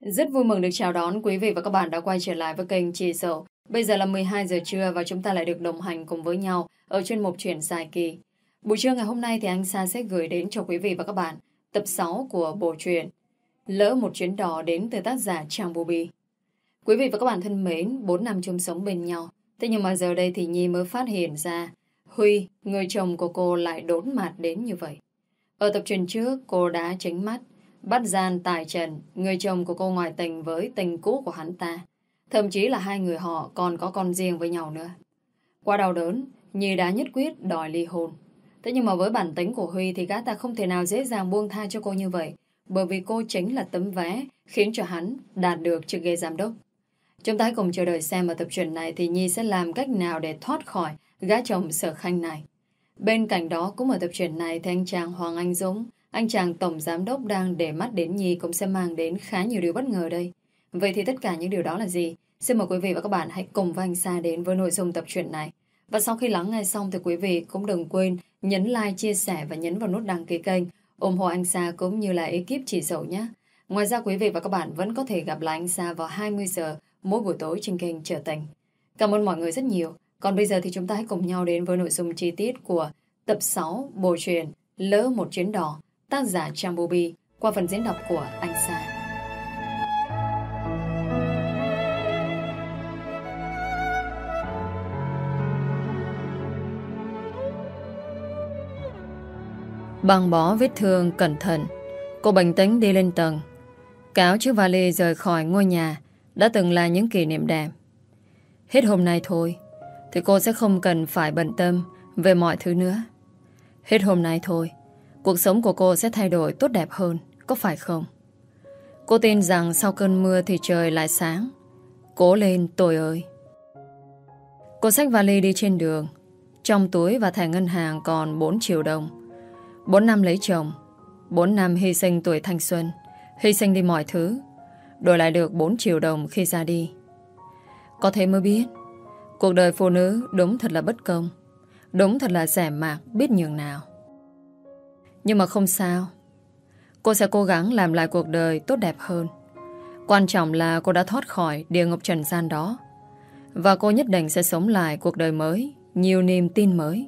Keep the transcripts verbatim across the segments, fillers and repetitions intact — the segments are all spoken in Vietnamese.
Rất vui mừng được chào đón quý vị và các bạn đã quay trở lại với kênh Chị Dậu. Bây giờ là mười hai giờ trưa và chúng ta lại được đồng hành cùng với nhau ở chuyên mục Chuyện dài kỳ. Buổi trưa ngày hôm nay thì anh Sa sẽ gửi đến cho quý vị và các bạn tập sáu của bộ truyện Lỡ một chuyến đò đến từ tác giả Trang Bubi. Quý vị và các bạn thân mến, bốn năm chung sống bên nhau. Thế nhưng mà giờ đây thì Nhi mới phát hiện ra Huy, người chồng của cô lại đốn mặt đến như vậy. Ở tập truyện trước, cô đã tránh mắt bắt gian tài trần người chồng của cô ngoại tình với tình cũ của hắn ta. Thậm chí là hai người họ còn có con riêng với nhau nữa. Qua đau đớn, Nhi đã nhất quyết đòi ly hôn. Thế nhưng mà với bản tính của Huy thì gã ta không thể nào dễ dàng buông tha cho cô như vậy, bởi vì cô chính là tấm vé khiến cho hắn đạt được chức ghế giám đốc. Chúng ta hãy cùng chờ đợi xem ở tập truyện này thì Nhi sẽ làm cách nào để thoát khỏi gã chồng sở khanh này. Bên cạnh đó cũng ở tập truyện này thì anh chàng Hoàng Anh Dũng, anh chàng tổng giám đốc đang để mắt đến Nhi cũng sẽ mang đến khá nhiều điều bất ngờ đây. Vậy thì tất cả những điều đó là gì? Xin mời quý vị và các bạn hãy cùng với anh Sa đến với nội dung tập truyện này. Và sau khi lắng nghe xong thì quý vị cũng đừng quên nhấn like, chia sẻ và nhấn vào nút đăng ký kênh, ủng hộ anh Sa cũng như là ekip Chị Dậu nhé. Ngoài ra quý vị và các bạn vẫn có thể gặp lại anh Sa vào hai mươi giờ mỗi buổi tối trên kênh Trở Tình. Cảm ơn mọi người rất nhiều. Còn bây giờ thì chúng ta hãy cùng nhau đến với nội dung chi tiết của tập sáu bộ truyện Lỡ một chuyến đò, tác giả Trang Bubi, qua phần diễn đọc của anh Sa. Băng bó vết thương cẩn thận, cô bình tĩnh đi lên tầng, cáo chiếc vali rời khỏi ngôi nhà đã từng là những kỷ niệm đẹp. Hết hôm nay thôi thì cô sẽ không cần phải bận tâm về mọi thứ nữa. Hết hôm nay thôi, cuộc sống của cô sẽ thay đổi tốt đẹp hơn, có phải không? Cô tin rằng sau cơn mưa thì trời lại sáng. Cố lên tôi ơi. Cô xách vali đi trên đường. Trong túi và thẻ ngân hàng còn bốn triệu đồng. Bốn năm lấy chồng, bốn năm hy sinh tuổi thanh xuân, hy sinh đi mọi thứ, đổi lại được bốn triệu đồng khi ra đi. Có thế mới biết cuộc đời phụ nữ đúng thật là bất công, đúng thật là rẻ mạt biết nhường nào. Nhưng mà không sao, cô sẽ cố gắng làm lại cuộc đời tốt đẹp hơn. Quan trọng là cô đã thoát khỏi địa ngục trần gian đó, và cô nhất định sẽ sống lại cuộc đời mới, nhiều niềm tin mới.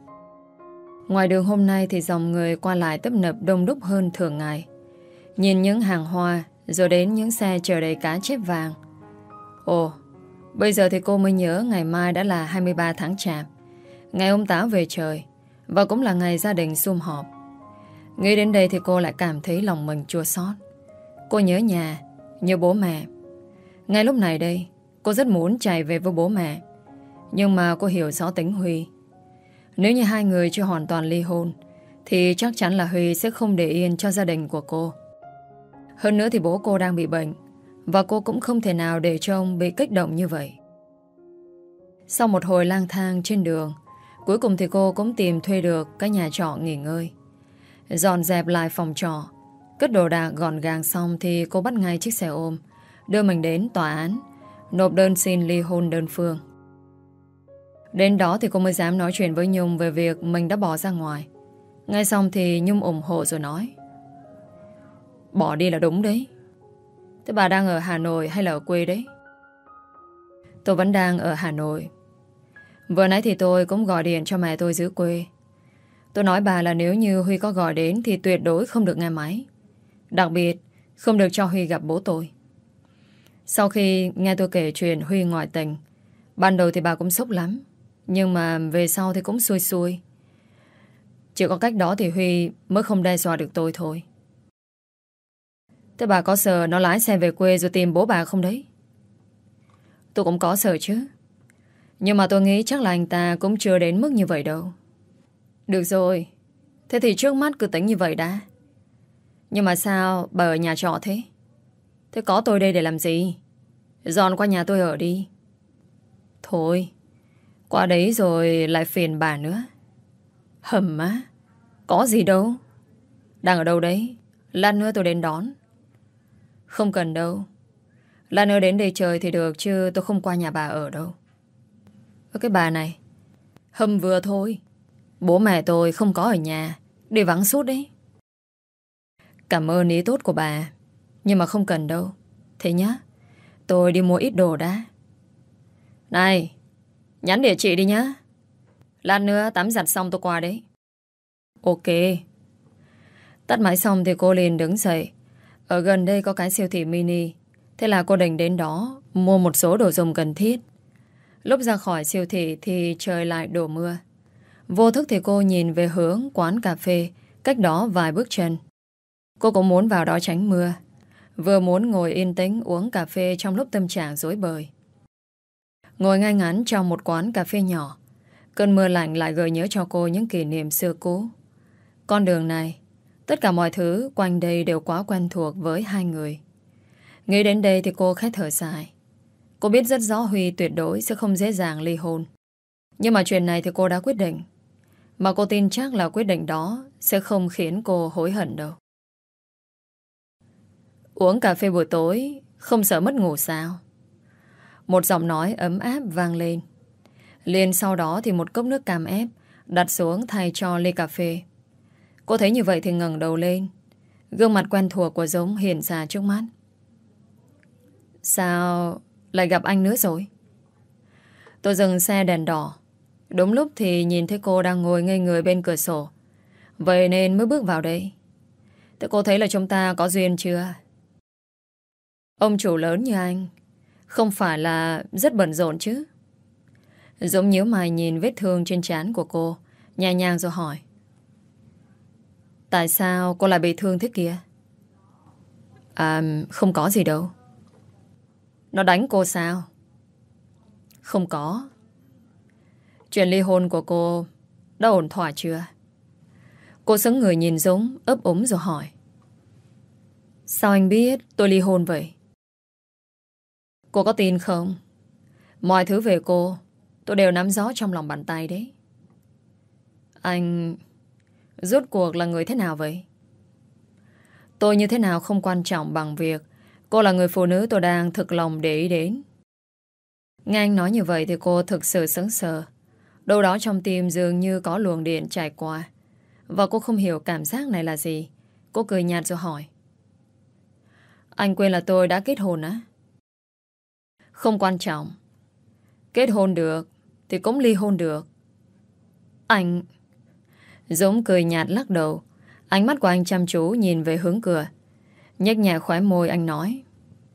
Ngoài đường hôm nay thì dòng người qua lại tấp nập đông đúc hơn thường ngày. Nhìn những hàng hoa, rồi đến những xe chở đầy cá chép vàng. Ồ, bây giờ thì cô mới nhớ ngày mai đã là hai mươi ba tháng Chạp, ngày ông Táo về trời, và cũng là ngày gia đình sum họp. Nghĩ đến đây thì cô lại cảm thấy lòng mình chua xót. Cô nhớ nhà, nhớ bố mẹ. Ngay lúc này đây, cô rất muốn chạy về với bố mẹ. Nhưng mà cô hiểu rõ tính Huy. Nếu như hai người chưa hoàn toàn ly hôn thì chắc chắn là Huy sẽ không để yên cho gia đình của cô. Hơn nữa thì bố cô đang bị bệnh, và cô cũng không thể nào để cho ông bị kích động như vậy. Sau một hồi lang thang trên đường, cuối cùng thì cô cũng tìm thuê được cái nhà trọ nghỉ ngơi. Dọn dẹp lại phòng trọ, cất đồ đạc gọn gàng xong thì cô bắt ngay chiếc xe ôm, đưa mình đến tòa án, nộp đơn xin ly hôn đơn phương. Đến đó thì cô mới dám nói chuyện với Nhung về việc mình đã bỏ ra ngoài. Ngay xong thì Nhung ủng hộ rồi nói: bỏ đi là đúng đấy. Thế bà đang ở Hà Nội hay là ở quê đấy? Tôi vẫn đang ở Hà Nội. Vừa nãy thì tôi cũng gọi điện cho mẹ tôi giữ quê. Tôi nói bà là nếu như Huy có gọi đến thì tuyệt đối không được nghe máy. Đặc biệt không được cho Huy gặp bố tôi. Sau khi nghe tôi kể chuyện Huy ngoại tình, ban đầu thì bà cũng sốc lắm, nhưng mà về sau thì cũng xuôi xuôi. Chỉ có cách đó thì Huy mới không đe dọa được tôi thôi. Thế bà có sợ nó lái xe về quê rồi tìm bố bà không đấy? Tôi cũng có sợ chứ, nhưng mà tôi nghĩ chắc là anh ta cũng chưa đến mức như vậy đâu. Được rồi, thế thì trước mắt cứ tính như vậy đã. Nhưng mà sao bà ở nhà trọ thế? Thế có tôi đây để làm gì? Dọn qua nhà tôi ở đi. Thôi, qua đấy rồi lại phiền bà nữa. Hầm á, có gì đâu. Đang ở đâu đấy? Lát nữa tôi đến đón. Không cần đâu. Lát nữa đến đây chơi thì được, chứ tôi không qua nhà bà ở đâu. Ơ cái bà này, hầm vừa thôi. Bố mẹ tôi không có ở nhà, đi vắng suốt đấy. Cảm ơn ý tốt của bà, nhưng mà không cần đâu. Thế nhá, tôi đi mua ít đồ đã. Này, nhắn địa chỉ đi nhá. Lát nữa tắm giặt xong tôi qua đấy. Ok. Tắt máy xong thì cô liền đứng dậy. Ở gần đây có cái siêu thị mini. Thế là cô định đến đó mua một số đồ dùng cần thiết. Lúc ra khỏi siêu thị thì trời lại đổ mưa. Vô thức thì cô nhìn về hướng quán cà phê cách đó vài bước chân. Cô cũng muốn vào đó tránh mưa, vừa muốn ngồi yên tĩnh uống cà phê trong lúc tâm trạng rối bời. Ngồi ngay ngắn trong một quán cà phê nhỏ, cơn mưa lạnh lại gợi nhớ cho cô những kỷ niệm xưa cũ. Con đường này, tất cả mọi thứ quanh đây đều quá quen thuộc với hai người. Nghĩ đến đây thì cô khẽ thở dài. Cô biết rất rõ Huy tuyệt đối sẽ không dễ dàng ly hôn. Nhưng mà chuyện này thì cô đã quyết định. Mà cô tin chắc là quyết định đó sẽ không khiến cô hối hận đâu. Uống cà phê buổi tối không sợ mất ngủ sao? Một giọng nói ấm áp vang lên. Liền sau đó thì một cốc nước cam ép đặt xuống thay cho ly cà phê. Cô thấy như vậy thì ngẩng đầu lên. Gương mặt quen thuộc của Dũng hiện ra trước mắt. Sao lại gặp anh nữa rồi? Tôi dừng xe đèn đỏ. Đúng lúc thì nhìn thấy cô đang ngồi ngây người bên cửa sổ. Vậy nên mới bước vào đây. Thế cô thấy là chúng ta có duyên chưa? Ông chủ lớn như anh không phải là rất bận rộn chứ? Dũng nhíu mày nhìn vết thương trên trán của cô, nhẹ nhàng rồi hỏi. Tại sao cô lại bị thương thế kia? À, không có gì đâu. Nó đánh cô sao? Không có. Chuyện ly hôn của cô đã ổn thỏa chưa? Cô sững người nhìn Dũng, ấp úng rồi hỏi. Sao anh biết tôi ly hôn vậy? Cô có tin không? Mọi thứ về cô tôi đều nắm rõ trong lòng bàn tay đấy. Anh rốt cuộc là người thế nào vậy? Tôi như thế nào không quan trọng bằng việc cô là người phụ nữ tôi đang thực lòng để ý đến. Nghe anh nói như vậy thì cô thực sự sững sờ. Đâu đó trong tim dường như có luồng điện trải qua. Và cô không hiểu cảm giác này là gì. Cô cười nhạt rồi hỏi. Anh quên là tôi đã kết hôn á? Không quan trọng. Kết hôn được thì cũng ly hôn được. Anh... Dũng cười nhạt lắc đầu. Ánh mắt của anh chăm chú nhìn về hướng cửa. Nhếch nhẹ khóe môi anh nói.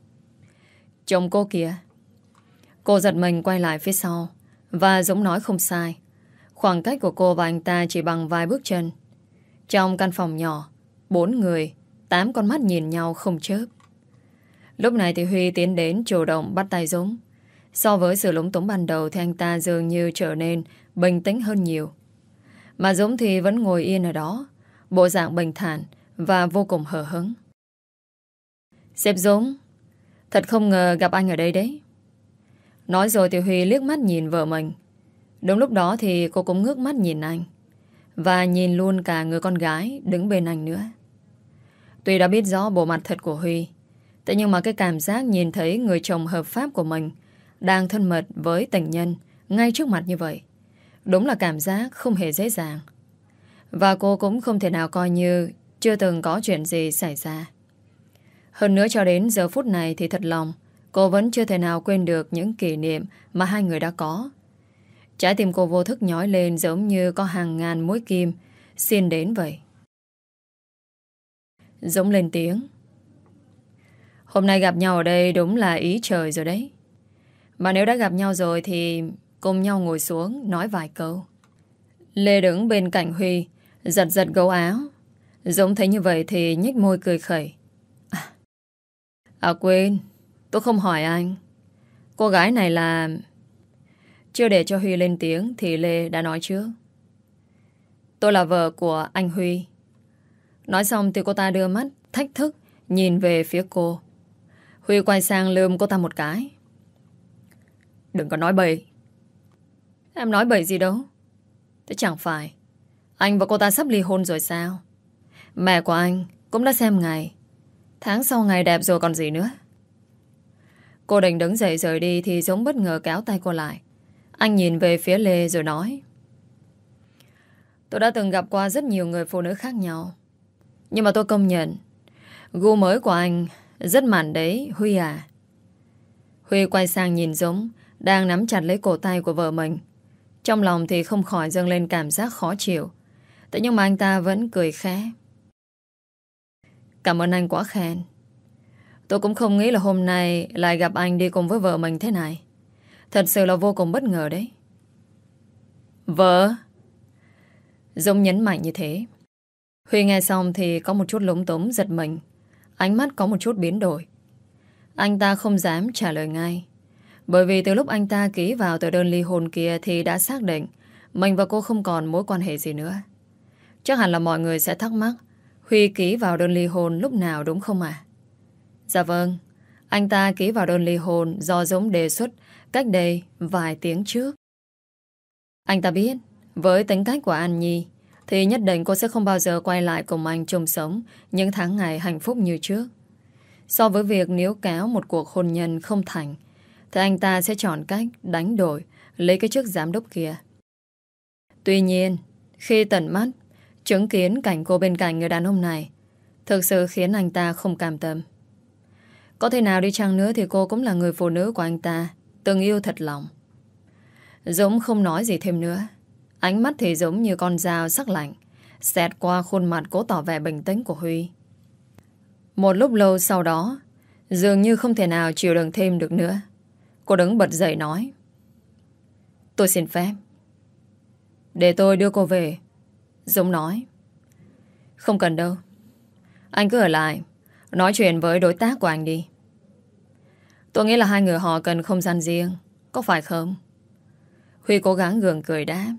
Chồng cô kìa. Cô giật mình quay lại phía sau. Và Dũng nói không sai. Khoảng cách của cô và anh ta chỉ bằng vài bước chân. Trong căn phòng nhỏ, bốn người, tám con mắt nhìn nhau không chớp. Lúc này thì Huy tiến đến chủ động bắt tay Dũng. So với sự lúng túng ban đầu thì anh ta dường như trở nên bình tĩnh hơn nhiều. Mà Dũng thì vẫn ngồi yên ở đó, bộ dạng bình thản và vô cùng hờ hững. Sếp Dũng, thật không ngờ gặp anh ở đây đấy. Nói rồi thì Huy liếc mắt nhìn vợ mình. Đúng lúc đó thì cô cũng ngước mắt nhìn anh. Và nhìn luôn cả người con gái đứng bên anh nữa. Tuy đã biết rõ bộ mặt thật của Huy, thế nhưng mà cái cảm giác nhìn thấy người chồng hợp pháp của mình đang thân mật với tình nhân ngay trước mặt như vậy, đúng là cảm giác không hề dễ dàng. Và cô cũng không thể nào coi như chưa từng có chuyện gì xảy ra. Hơn nữa cho đến giờ phút này thì thật lòng cô vẫn chưa thể nào quên được những kỷ niệm mà hai người đã có. Trái tim cô vô thức nhói lên giống như có hàng ngàn mũi kim xin đến vậy. Dũng lên tiếng. Hôm nay gặp nhau ở đây đúng là ý trời rồi đấy. Mà nếu đã gặp nhau rồi thì cùng nhau ngồi xuống nói vài câu. Lê đứng bên cạnh Huy, giật giật gấu áo. Dũng thấy như vậy thì nhếch môi cười khẩy. À, à quên, tôi không hỏi anh. Cô gái này là... Chưa để cho Huy lên tiếng thì Lê đã nói trước. Tôi là vợ của anh Huy. Nói xong thì cô ta đưa mắt thách thức nhìn về phía cô. Huy quay sang lườm cô ta một cái. Đừng có nói bậy. Em nói bậy gì đâu. Thế chẳng phải anh và cô ta sắp ly hôn rồi sao? Mẹ của anh cũng đã xem ngày. Tháng sau ngày đẹp rồi còn gì nữa. Cô định đứng dậy rời đi thì Dũng bất ngờ kéo tay cô lại. Anh nhìn về phía Lê rồi nói. Tôi đã từng gặp qua rất nhiều người phụ nữ khác nhau. Nhưng mà tôi công nhận gu mới của anh Rất mặn đấy Huy à. Huy quay sang nhìn Dũng đang nắm chặt lấy cổ tay của vợ mình. Trong lòng thì không khỏi dâng lên cảm giác khó chịu. Thế nhưng mà anh ta vẫn cười khẽ. Cảm ơn anh quá khen. Tôi cũng không nghĩ là hôm nay lại gặp anh đi cùng với vợ mình thế này. Thật sự là vô cùng bất ngờ đấy. Vợ? Dũng nhấn mạnh như thế. Huy nghe xong thì có một chút lúng túng giật mình. Ánh mắt có một chút biến đổi. Anh ta không dám trả lời ngay. Bởi vì từ lúc anh ta ký vào tờ đơn ly hôn kia thì đã xác định mình và cô không còn mối quan hệ gì nữa. Chắc hẳn là mọi người sẽ thắc mắc Huy ký vào đơn ly hôn lúc nào đúng không ạ? À? Dạ vâng. Anh ta ký vào đơn ly hôn do Dũng đề xuất cách đây vài tiếng trước. Anh ta biết với tính cách của An Nhi thì nhất định cô sẽ không bao giờ quay lại cùng anh chung sống những tháng ngày hạnh phúc như trước. So với việc níu kéo một cuộc hôn nhân không thành thì anh ta sẽ chọn cách đánh đổi lấy cái chức giám đốc kia. Tuy nhiên, khi tận mắt chứng kiến cảnh cô bên cạnh người đàn ông này thực sự khiến anh ta không cam tâm. Có thể nào đi chăng nữa thì cô cũng là người phụ nữ của anh ta, từng yêu thật lòng. Dũng không nói gì thêm nữa. Ánh mắt thì giống như con dao sắc lạnh xẹt qua khuôn mặt cố tỏ vẻ bình tĩnh của Huy. Một lúc lâu sau đó, dường như không thể nào chịu đựng thêm được nữa, cô đứng bật dậy nói: Tôi xin phép. Để tôi đưa cô về. Dũng nói: Không cần đâu. Anh cứ ở lại nói chuyện với đối tác của anh đi. Tôi nghĩ là hai người họ cần không gian riêng, có phải không? Huy cố gắng gượng cười đáp: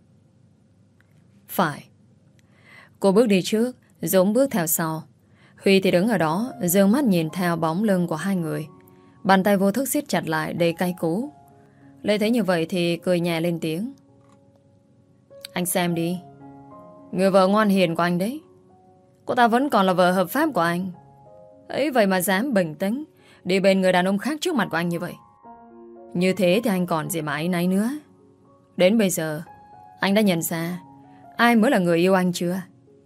Phải. Cô bước đi trước, Dũng bước theo sau. Huy thì đứng ở đó giương mắt nhìn theo bóng lưng của hai người. Bàn tay vô thức siết chặt lại đầy cay cú. Lê thấy như vậy thì cười nhẹ lên tiếng: Anh xem đi, người vợ ngoan hiền của anh đấy. Cô ta vẫn còn là vợ hợp pháp của anh. Ấy vậy mà dám bình tĩnh đi bên người đàn ông khác trước mặt của anh như vậy. Như thế thì anh còn gì mà áy náy nữa. Đến bây giờ anh đã nhận ra ai mới là người yêu anh chưa?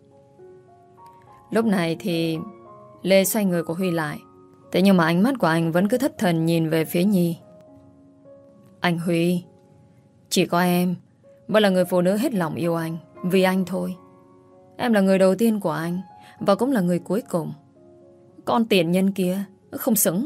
Lúc này thì Lê xoay người của Huy lại. Thế nhưng mà ánh mắt của anh vẫn cứ thất thần nhìn về phía Nhi. Anh Huy, chỉ có em mới là người phụ nữ hết lòng yêu anh. Vì anh thôi. Em là người đầu tiên của anh và cũng là người cuối cùng. Con tiện nhân kia không xứng.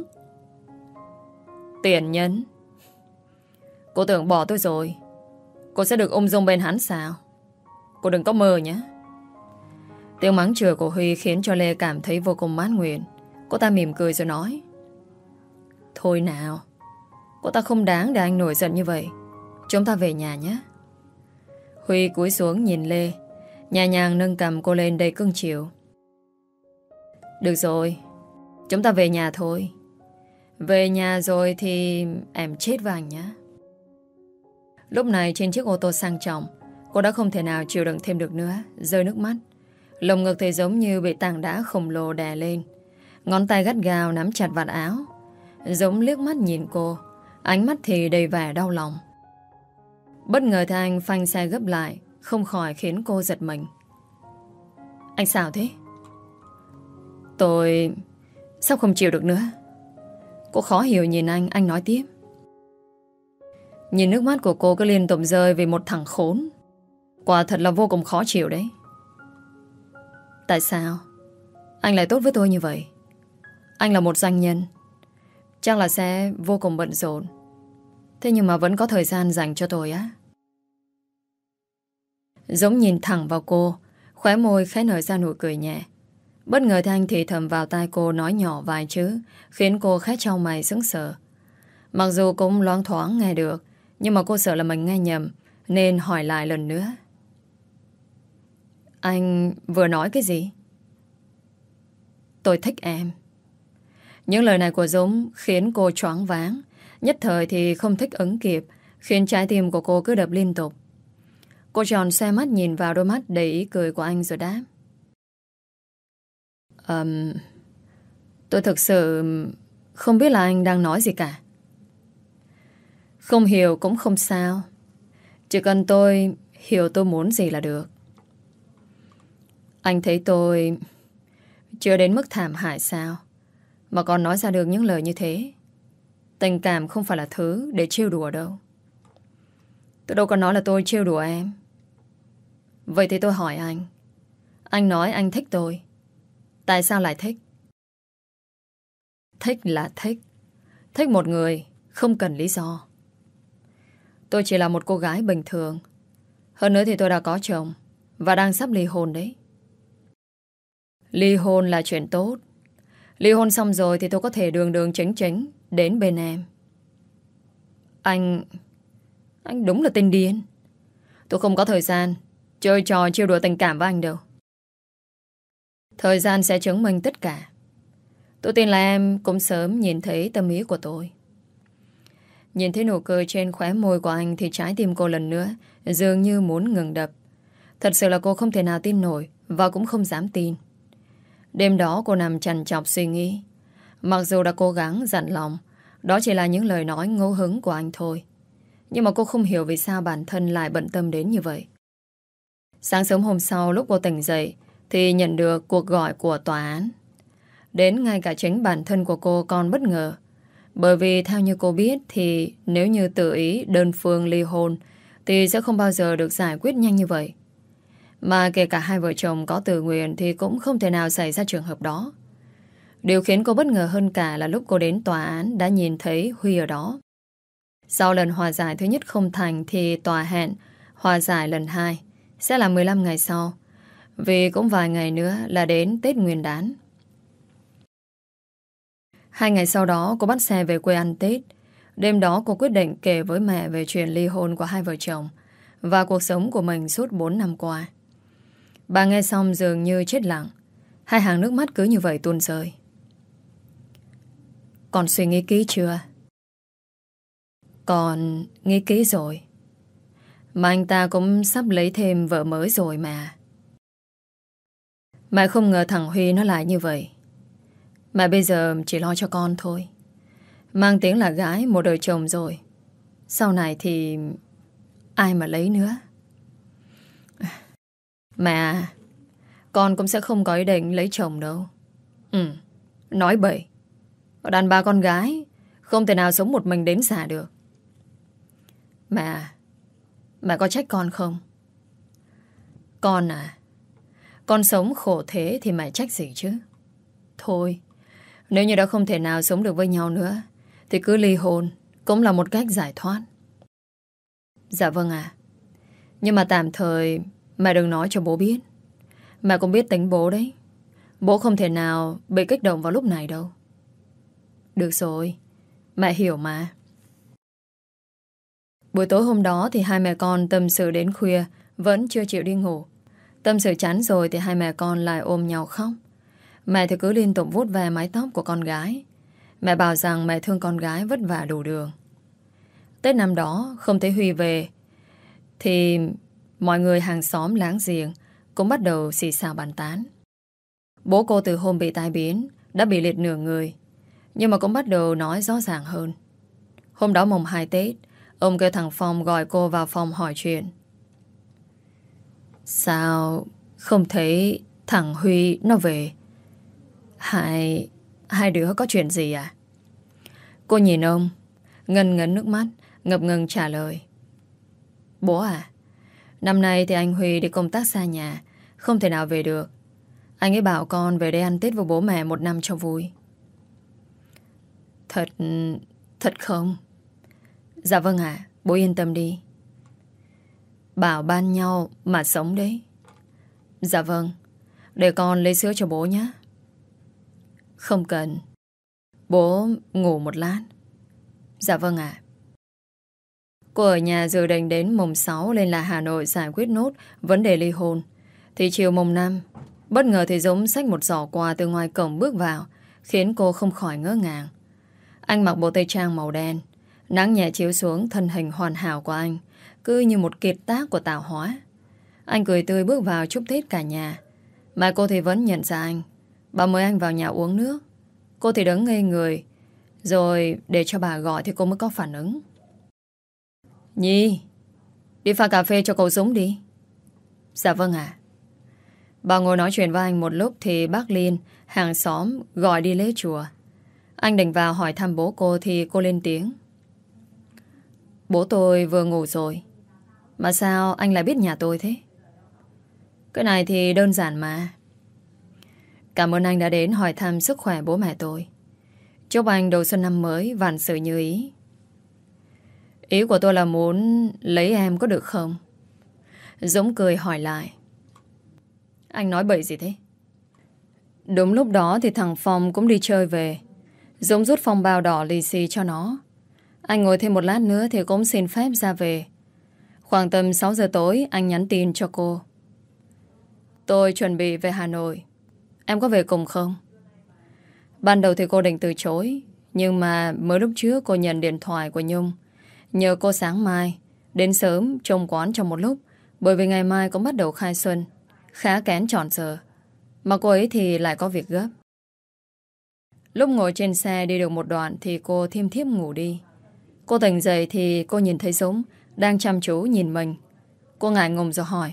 Tiện nhân? Cô tưởng bỏ tôi rồi cô sẽ được ung dung bên hắn sao? Cô đừng có mơ nhé. Tiếng mắng chửi của Huy khiến cho Lê cảm thấy vô cùng mát nguyện. Cô ta mỉm cười rồi nói: Thôi nào, cô ta không đáng để anh nổi giận như vậy. Chúng ta về nhà nhé. Huy cúi xuống nhìn Lê, nhẹ nhàng nâng cầm cô lên đầy cưng chiều. Được rồi, chúng ta về nhà thôi. Về nhà rồi thì em chết với anh nhé. Lúc này trên chiếc ô tô sang trọng, cô đã không thể nào chịu đựng thêm được nữa, rơi nước mắt. Lồng ngực thì giống như bị tảng đá khổng lồ đè lên. Ngón tay gắt gao nắm chặt vạt áo. Dũng liếc mắt nhìn cô, ánh mắt thì đầy vẻ đau lòng. Bất ngờ thì anh phanh xe gấp lại, không khỏi khiến cô giật mình. Anh sao thế? Tôi sắp không chịu được nữa. Cô khó hiểu nhìn anh, anh nói tiếp. Nhìn nước mắt của cô cứ liên tục rơi vì một thằng khốn. Quả thật là vô cùng khó chịu đấy. Tại sao anh lại tốt với tôi như vậy? Anh là một doanh nhân, chắc là sẽ vô cùng bận rộn. Thế nhưng mà vẫn có thời gian dành cho tôi á. Dũng nhìn thẳng vào cô, khóe môi khẽ nở ra nụ cười nhẹ. Bất ngờ thì anh thì thầm vào tai cô nói nhỏ vài chữ, khiến cô khẽ chau mày sững sờ. Mặc dù cũng loáng thoáng nghe được, nhưng mà cô sợ là mình nghe nhầm, nên hỏi lại lần nữa. Anh vừa nói cái gì? Tôi thích em. Những lời này của Dũng khiến cô choáng váng. Nhất thời thì không thích ứng kịp, khiến trái tim của cô cứ đập liên tục. Cô tròn xe mắt nhìn vào đôi mắt đầy ý cười của anh rồi đáp: um, Tôi thực sự không biết là anh đang nói gì cả. Không hiểu cũng không sao. Chỉ cần tôi hiểu tôi muốn gì là được. Anh thấy tôi chưa đến mức thảm hại sao mà còn nói ra được những lời như thế. Tình cảm không phải là thứ để trêu đùa đâu. Tôi đâu có nói là tôi trêu đùa em. Vậy thì tôi hỏi anh. Anh nói anh thích tôi. Tại sao lại thích? Thích là thích. Thích một người không cần lý do. Tôi chỉ là một cô gái bình thường. Hơn nữa thì tôi đã có chồng và đang sắp ly hôn đấy. Ly hôn là chuyện tốt. Ly hôn xong rồi thì tôi có thể đường đường chính chính đến bên em. Anh... Anh đúng là tên điên. Tôi không có thời gian chơi trò trêu đùa tình cảm với anh đâu. Thời gian sẽ chứng minh tất cả. Tôi tin là em cũng sớm nhìn thấy tâm ý của tôi. Nhìn thấy nụ cười trên khóe môi của anh thì trái tim cô lần nữa dường như muốn ngừng đập. Thật sự là cô không thể nào tin nổi và cũng không dám tin. Đêm đó cô nằm trằn trọc suy nghĩ. Mặc dù đã cố gắng dặn lòng, đó chỉ là những lời nói ngẫu hứng của anh thôi. Nhưng mà cô không hiểu vì sao bản thân lại bận tâm đến như vậy. Sáng sớm hôm sau lúc cô tỉnh dậy thì nhận được cuộc gọi của tòa án. Đến ngay cả chính bản thân của cô còn bất ngờ. Bởi vì theo như cô biết thì nếu như tự ý đơn phương ly hôn thì sẽ không bao giờ được giải quyết nhanh như vậy. Mà kể cả hai vợ chồng có tự nguyện thì cũng không thể nào xảy ra trường hợp đó. Điều khiến cô bất ngờ hơn cả là lúc cô đến tòa án đã nhìn thấy Huy ở đó. Sau lần hòa giải thứ nhất không thành thì tòa hẹn hòa giải lần hai sẽ là mười lăm ngày sau. Vì cũng vài ngày nữa là đến Tết Nguyên đán. Hai ngày sau đó cô bắt xe về quê ăn Tết. Đêm đó cô quyết định kể với mẹ về chuyện ly hôn của hai vợ chồng và cuộc sống của mình suốt bốn năm qua. Bà nghe xong dường như chết lặng. Hai hàng nước mắt cứ như vậy tuôn rơi. Con suy nghĩ kỹ chưa? Con nghĩ kỹ rồi. Mà anh ta cũng sắp lấy thêm vợ mới rồi mà. Mẹ không ngờ thằng Huy nó lại như vậy. Mẹ bây giờ chỉ lo cho con thôi. Mang tiếng là gái một đời chồng rồi. Sau này thì ai mà lấy nữa. Mẹ à, con cũng sẽ không có ý định lấy chồng đâu. Ừ, nói bậy. Đàn bà con gái không thể nào sống một mình đến già được. Mẹ à, mẹ có trách con không? Con à, con sống khổ thế thì mẹ trách gì chứ? Thôi, nếu như đã không thể nào sống được với nhau nữa thì cứ ly hôn cũng là một cách giải thoát. Dạ vâng ạ. Nhưng mà tạm thời mẹ đừng nói cho bố biết. Mẹ cũng biết tính bố đấy. Bố không thể nào bị kích động vào lúc này đâu. Được rồi, mẹ hiểu mà. Buổi tối hôm đó thì hai mẹ con tâm sự đến khuya, vẫn chưa chịu đi ngủ. Tâm sự chán rồi thì hai mẹ con lại ôm nhau khóc. Mẹ thì cứ liên tục vuốt ve mái tóc của con gái. Mẹ bảo rằng mẹ thương con gái vất vả đủ đường. Tết năm đó không thấy Huy về thì mọi người hàng xóm láng giềng cũng bắt đầu xì xào bàn tán. Bố cô từ hôm bị tai biến đã bị liệt nửa người, nhưng mà cũng bắt đầu nói rõ ràng hơn. Hôm đó mùng hai Tết, ông kêu thằng Phong gọi cô vào phòng hỏi chuyện. Sao không thấy thằng Huy nó về? Hai Hai đứa có chuyện gì à? Cô nhìn ông, ngần ngấn nước mắt, ngập ngừng trả lời. Bố à, năm nay thì anh Huy đi công tác xa nhà, không thể nào về được. Anh ấy bảo con về đây ăn Tết với bố mẹ một năm cho vui. Thật... thật không? Dạ vâng ạ, bố yên tâm đi. Bảo ban nhau mà sống đấy. Dạ vâng, để con lấy sữa cho bố nhé. Không cần, bố ngủ một lát. Dạ vâng ạ. Cô ở nhà dự định đến mùng sáu lên là Hà Nội giải quyết nốt vấn đề ly hôn. Thì chiều mùng năm, bất ngờ thì Dũng xách một giỏ quà từ ngoài cổng bước vào, khiến cô không khỏi ngỡ ngàng. Anh mặc bộ tây trang màu đen, nắng nhẹ chiếu xuống thân hình hoàn hảo của anh, cứ như một kiệt tác của tạo hóa. Anh cười tươi bước vào chúc Tết cả nhà. Mà cô thì vẫn nhận ra anh. Bà mời anh vào nhà uống nước. Cô thì đứng ngây người, rồi để cho bà gọi thì cô mới có phản ứng. Nhi, đi pha cà phê cho cậu Dũng đi. Dạ vâng ạ. Bà ngồi nói chuyện với anh một lúc thì bác Liên, hàng xóm, gọi đi lễ chùa. Anh định vào hỏi thăm bố cô thì cô lên tiếng. Bố tôi vừa ngủ rồi. Mà sao anh lại biết nhà tôi thế? Cái này thì đơn giản mà. Cảm ơn anh đã đến hỏi thăm sức khỏe bố mẹ tôi. Chúc anh đầu xuân năm mới vạn sự như ý. Ý của tôi là muốn lấy em có được không? Dũng cười hỏi lại. Anh nói bậy gì thế? Đúng lúc đó thì thằng Phong cũng đi chơi về. Dũng rút phong bao đỏ lì xì cho nó. Anh ngồi thêm một lát nữa thì cũng xin phép ra về. Khoảng tầm sáu giờ tối anh nhắn tin cho cô. Tôi chuẩn bị về Hà Nội. Em có về cùng không? Ban đầu thì cô định từ chối. Nhưng mà mới lúc trước cô nhận điện thoại của Nhung. Nhờ cô sáng mai đến sớm trông quán trong một lúc. Bởi vì ngày mai cũng bắt đầu khai xuân. Khá kén chọn giờ. Mà cô ấy thì lại có việc gấp. Lúc ngồi trên xe đi được một đoạn thì cô thiêm thiếp ngủ đi. Cô tỉnh dậy thì cô nhìn thấy Dũng đang chăm chú nhìn mình. Cô ngại ngùng rồi hỏi.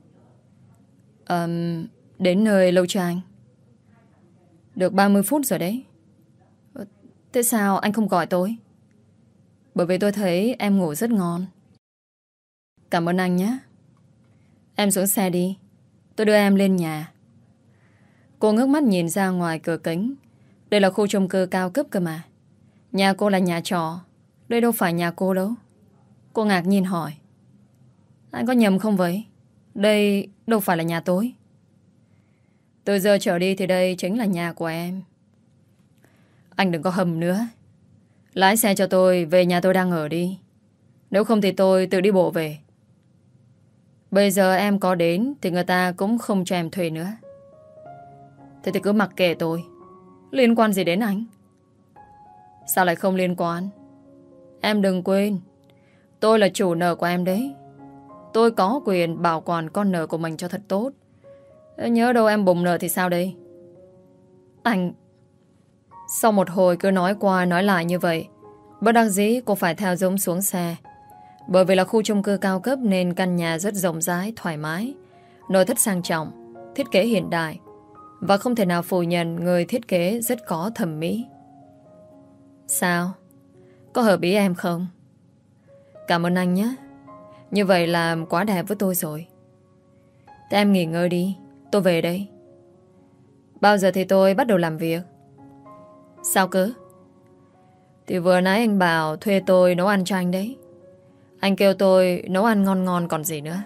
um, Đến nơi lâu chưa anh? Được ba mươi phút rồi đấy. Thế sao anh không gọi tôi? Bởi vì tôi thấy em ngủ rất ngon. Cảm ơn anh nhé. Em xuống xe đi, tôi đưa em lên nhà. Cô ngước mắt nhìn ra ngoài cửa kính. Đây là khu chung cư cao cấp cơ mà. Nhà cô là nhà trọ. Đây đâu phải nhà cô đâu. Cô ngạc nhiên hỏi. Anh có nhầm không vậy? Đây đâu phải là nhà tôi. Từ giờ trở đi thì đây chính là nhà của em. Anh đừng có hầm nữa. Lái xe cho tôi về nhà tôi đang ở đi. Nếu không thì tôi tự đi bộ về. Bây giờ em có đến thì người ta cũng không cho em thuê nữa. Thế thì cứ mặc kệ tôi. Liên quan gì đến anh? Sao lại không liên quan? Em đừng quên, tôi là chủ nợ của em đấy. Tôi có quyền bảo quản con nợ của mình cho thật tốt. Nhớ đâu em bùng nợ thì sao đây? Anh... Sau một hồi cứ nói qua nói lại như vậy, bất đắc dĩ cô phải theo Dũng xuống xe. Bởi vì là khu chung cư cao cấp nên căn nhà rất rộng rãi, thoải mái, nội thất sang trọng, thiết kế hiện đại. Và không thể nào phủ nhận người thiết kế rất có thẩm mỹ. Sao? Có hợp ý em không? Cảm ơn anh nhé. Như vậy là quá đẹp với tôi rồi. Thế em nghỉ ngơi đi, tôi về đây. Bao giờ thì tôi bắt đầu làm việc? Sao cơ? Thì vừa nãy anh bảo thuê tôi nấu ăn cho anh đấy. Anh kêu tôi nấu ăn ngon ngon còn gì nữa.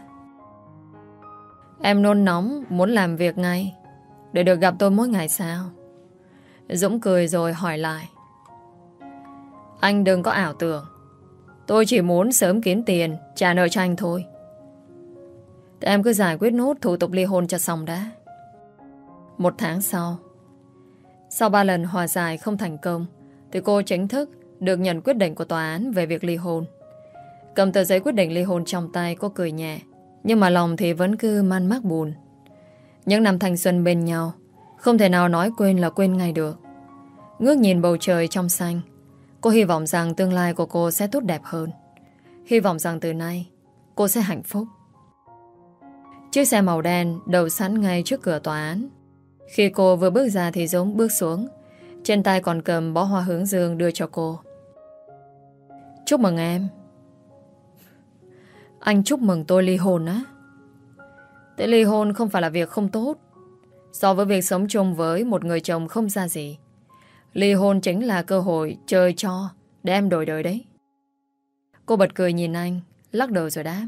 Em nôn nóng muốn làm việc ngay để được gặp tôi mỗi ngày sao? Dũng cười rồi hỏi lại. Anh đừng có ảo tưởng. Tôi chỉ muốn sớm kiếm tiền trả nợ cho anh thôi. Thế em cứ giải quyết nốt thủ tục ly hôn cho xong đã. Một tháng sau, sau ba lần hòa giải không thành công, thì cô chính thức được nhận quyết định của tòa án về việc ly hôn. Cầm tờ giấy quyết định ly hôn trong tay, cô cười nhẹ, nhưng mà lòng thì vẫn cứ man mác buồn. Những năm thanh xuân bên nhau, không thể nào nói quên là quên ngay được. Ngước nhìn bầu trời trong xanh, cô hy vọng rằng tương lai của cô sẽ tốt đẹp hơn. Hy vọng rằng từ nay cô sẽ hạnh phúc. Chiếc xe màu đen đậu sẵn ngay trước cửa tòa án. Khi cô vừa bước ra thì Dũng bước xuống, trên tay còn cầm bó hoa hướng dương đưa cho cô. Chúc mừng em. Anh chúc mừng tôi ly hôn á? Thế ly hôn không phải là việc không tốt. So với việc sống chung với một người chồng không ra gì, ly hôn chính là cơ hội chơi cho để em đổi đời đấy. Cô bật cười nhìn anh, lắc đầu rồi đáp.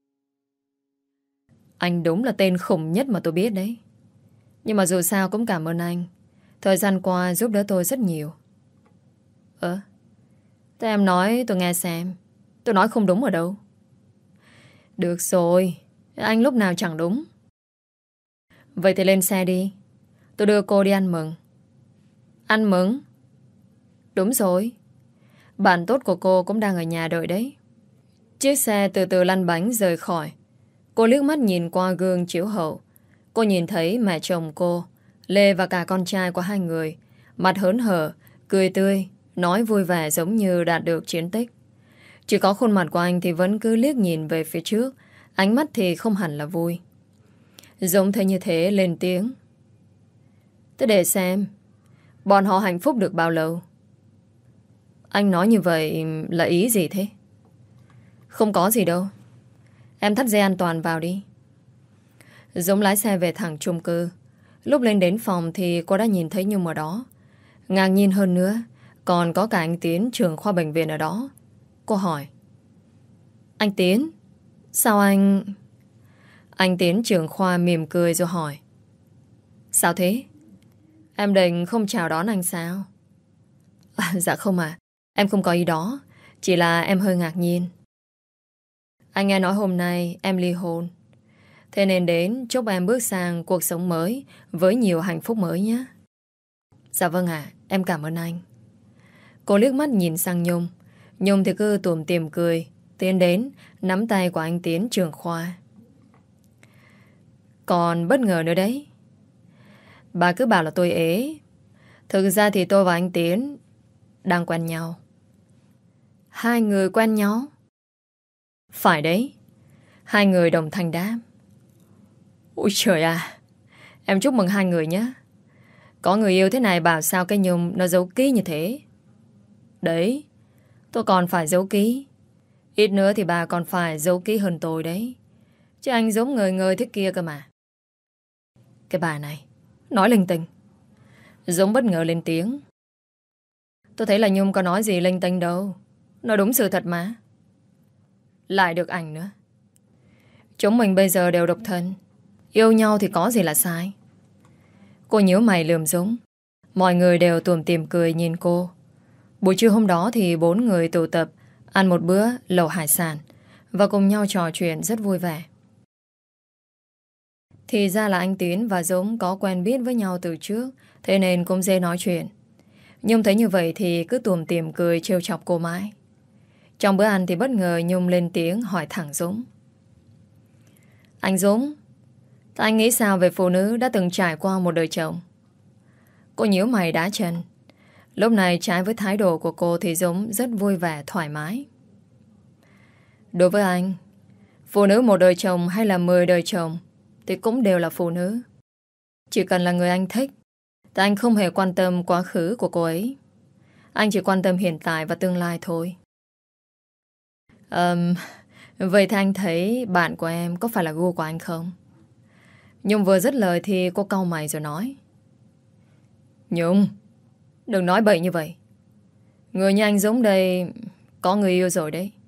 Anh đúng là tên khủng nhất mà tôi biết đấy. Nhưng mà dù sao cũng cảm ơn anh. Thời gian qua giúp đỡ tôi rất nhiều. Ơ, thế em nói tôi nghe xem. Tôi nói không đúng ở đâu? Được rồi, anh lúc nào chẳng đúng. Vậy thì lên xe đi, tôi đưa cô đi ăn mừng. Ăn mừng? Đúng rồi, bạn tốt của cô cũng đang ở nhà đợi đấy. Chiếc xe từ từ lăn bánh rời khỏi. Cô liếc mắt nhìn qua gương chiếu hậu. Cô nhìn thấy mẹ chồng cô, Lê và cả con trai của hai người, mặt hớn hở, cười tươi, nói vui vẻ giống như đạt được chiến tích. Chỉ có khuôn mặt của anh thì vẫn cứ liếc nhìn về phía trước, ánh mắt thì không hẳn là vui. Dũng thấy như thế lên tiếng. Thế để xem bọn họ hạnh phúc được bao lâu Anh nói như vậy là ý gì thế? Không có gì đâu. Em thắt dây an toàn vào đi. Dũng lái xe về thẳng chung cư. Lúc lên đến phòng thì cô đã nhìn thấy Nhung ở đó. Ngạc nhiên hơn nữa, còn có cả anh Tiến, trưởng khoa bệnh viện ở đó. Cô hỏi: Anh Tiến, sao anh... Anh Tiến trưởng khoa mỉm cười rồi hỏi: Sao thế? Em định không chào đón anh sao? À, dạ không à, em không có ý đó. Chỉ là em hơi ngạc nhiên. Anh nghe nói hôm nay em ly hôn, thế nên đến chúc em bước sang cuộc sống mới với nhiều hạnh phúc mới nhé. Dạ vâng ạ, em cảm ơn anh. Cô liếc mắt nhìn sang Nhung. Nhung thì cứ tủm tỉm cười, tiến đến nắm tay của anh Tiến trưởng khoa. Còn bất ngờ nữa đấy. Bà cứ bảo là tôi ế. Thực ra thì tôi và anh Tiến đang quen nhau. Hai người quen nhau? Phải đấy. Hai người đồng thanh đáp. Ôi trời à, em chúc mừng hai người nhé. Có người yêu thế này bảo sao cái Nhung nó giấu kỹ như thế. Đấy, tôi còn phải giấu kỹ. Ít nữa thì bà còn phải giấu kỹ hơn tôi đấy. Chứ anh giống người người thế kia cơ mà. Cái bà này nói linh tinh. Dũng bất ngờ lên tiếng. Tôi thấy là Nhung có nói gì linh tinh đâu. Nói đúng sự thật mà. Lại được ảnh nữa. Chúng mình bây giờ đều độc thân. Yêu nhau thì có gì là sai. Cô nhíu mày lườm Dũng. Mọi người đều tủm tỉm cười nhìn cô. Buổi trưa hôm đó thì bốn người tụ tập ăn một bữa lẩu hải sản và cùng nhau trò chuyện rất vui vẻ. Thì ra là anh Tiến và Dũng có quen biết với nhau từ trước, thế nên cũng dễ nói chuyện. Nhung thấy như vậy thì cứ tủm tỉm cười trêu chọc cô mãi. Trong bữa ăn thì bất ngờ Nhung lên tiếng hỏi thẳng Dũng. Anh Dũng, anh nghĩ sao về phụ nữ đã từng trải qua một đời chồng? Cô nhíu mày đá chân. Lúc này trái với thái độ của cô thì Dũng rất vui vẻ thoải mái. Đối với anh, phụ nữ một đời chồng hay là mười đời chồng thì cũng đều là phụ nữ. Chỉ cần là người anh thích thì anh không hề quan tâm quá khứ của cô ấy. Anh chỉ quan tâm hiện tại và tương lai thôi. um, Vậy thì anh thấy bạn của em có phải là gu của anh không? Nhung vừa dứt lời thì cô cau mày rồi nói. Nhung, đừng nói bậy như vậy. Người như anh Dũng đây có người yêu rồi đấy.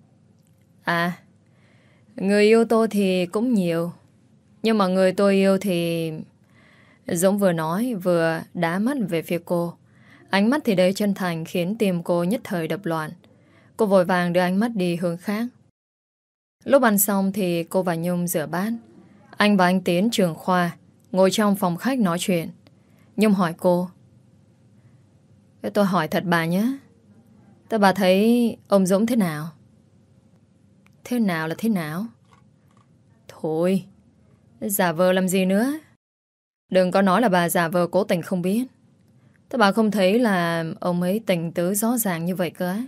À, người yêu tôi thì cũng nhiều. Nhưng mà người tôi yêu thì... Dũng vừa nói vừa đá mắt về phía cô. Ánh mắt thì đầy chân thành khiến tim cô nhất thời đập loạn. Cô vội vàng đưa ánh mắt đi hướng khác. Lúc ăn xong thì cô và Nhung rửa bát. Anh và anh Tiến trưởng khoa ngồi trong phòng khách nói chuyện. Nhung hỏi cô. Tôi hỏi thật bà nhé. Thế bà thấy ông Dũng thế nào? Thế nào là thế nào? Thôi, giả vờ làm gì nữa. Đừng có nói là bà giả vờ cố tình không biết. Thế bà không thấy là ông ấy tình tứ rõ ràng như vậy cơ á?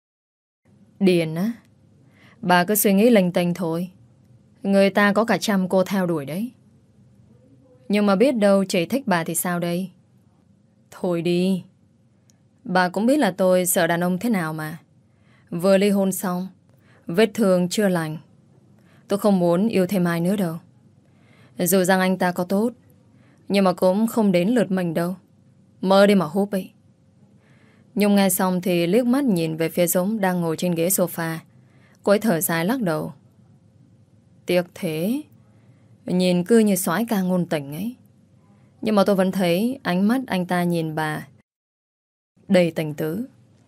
Điền á. Bà cứ suy nghĩ linh tinh thôi. Người ta có cả trăm cô theo đuổi đấy. Nhưng mà biết đâu chỉ thích bà thì sao đây? Thôi đi. Bà cũng biết là tôi sợ đàn ông thế nào mà. Vừa ly hôn xong, vết thương chưa lành. Tôi không muốn yêu thêm ai nữa đâu. Dù rằng anh ta có tốt, nhưng mà cũng không đến lượt mình đâu. Mơ đi mà húp ấy. Nhung nghe xong thì liếc mắt nhìn về phía Dũng đang ngồi trên ghế sofa. Cô ấy thở dài lắc đầu. Tiếc thế. Nhìn cứ như soái ca ngôn tình ấy. Nhưng mà tôi vẫn thấy ánh mắt anh ta nhìn bà đầy tình tứ.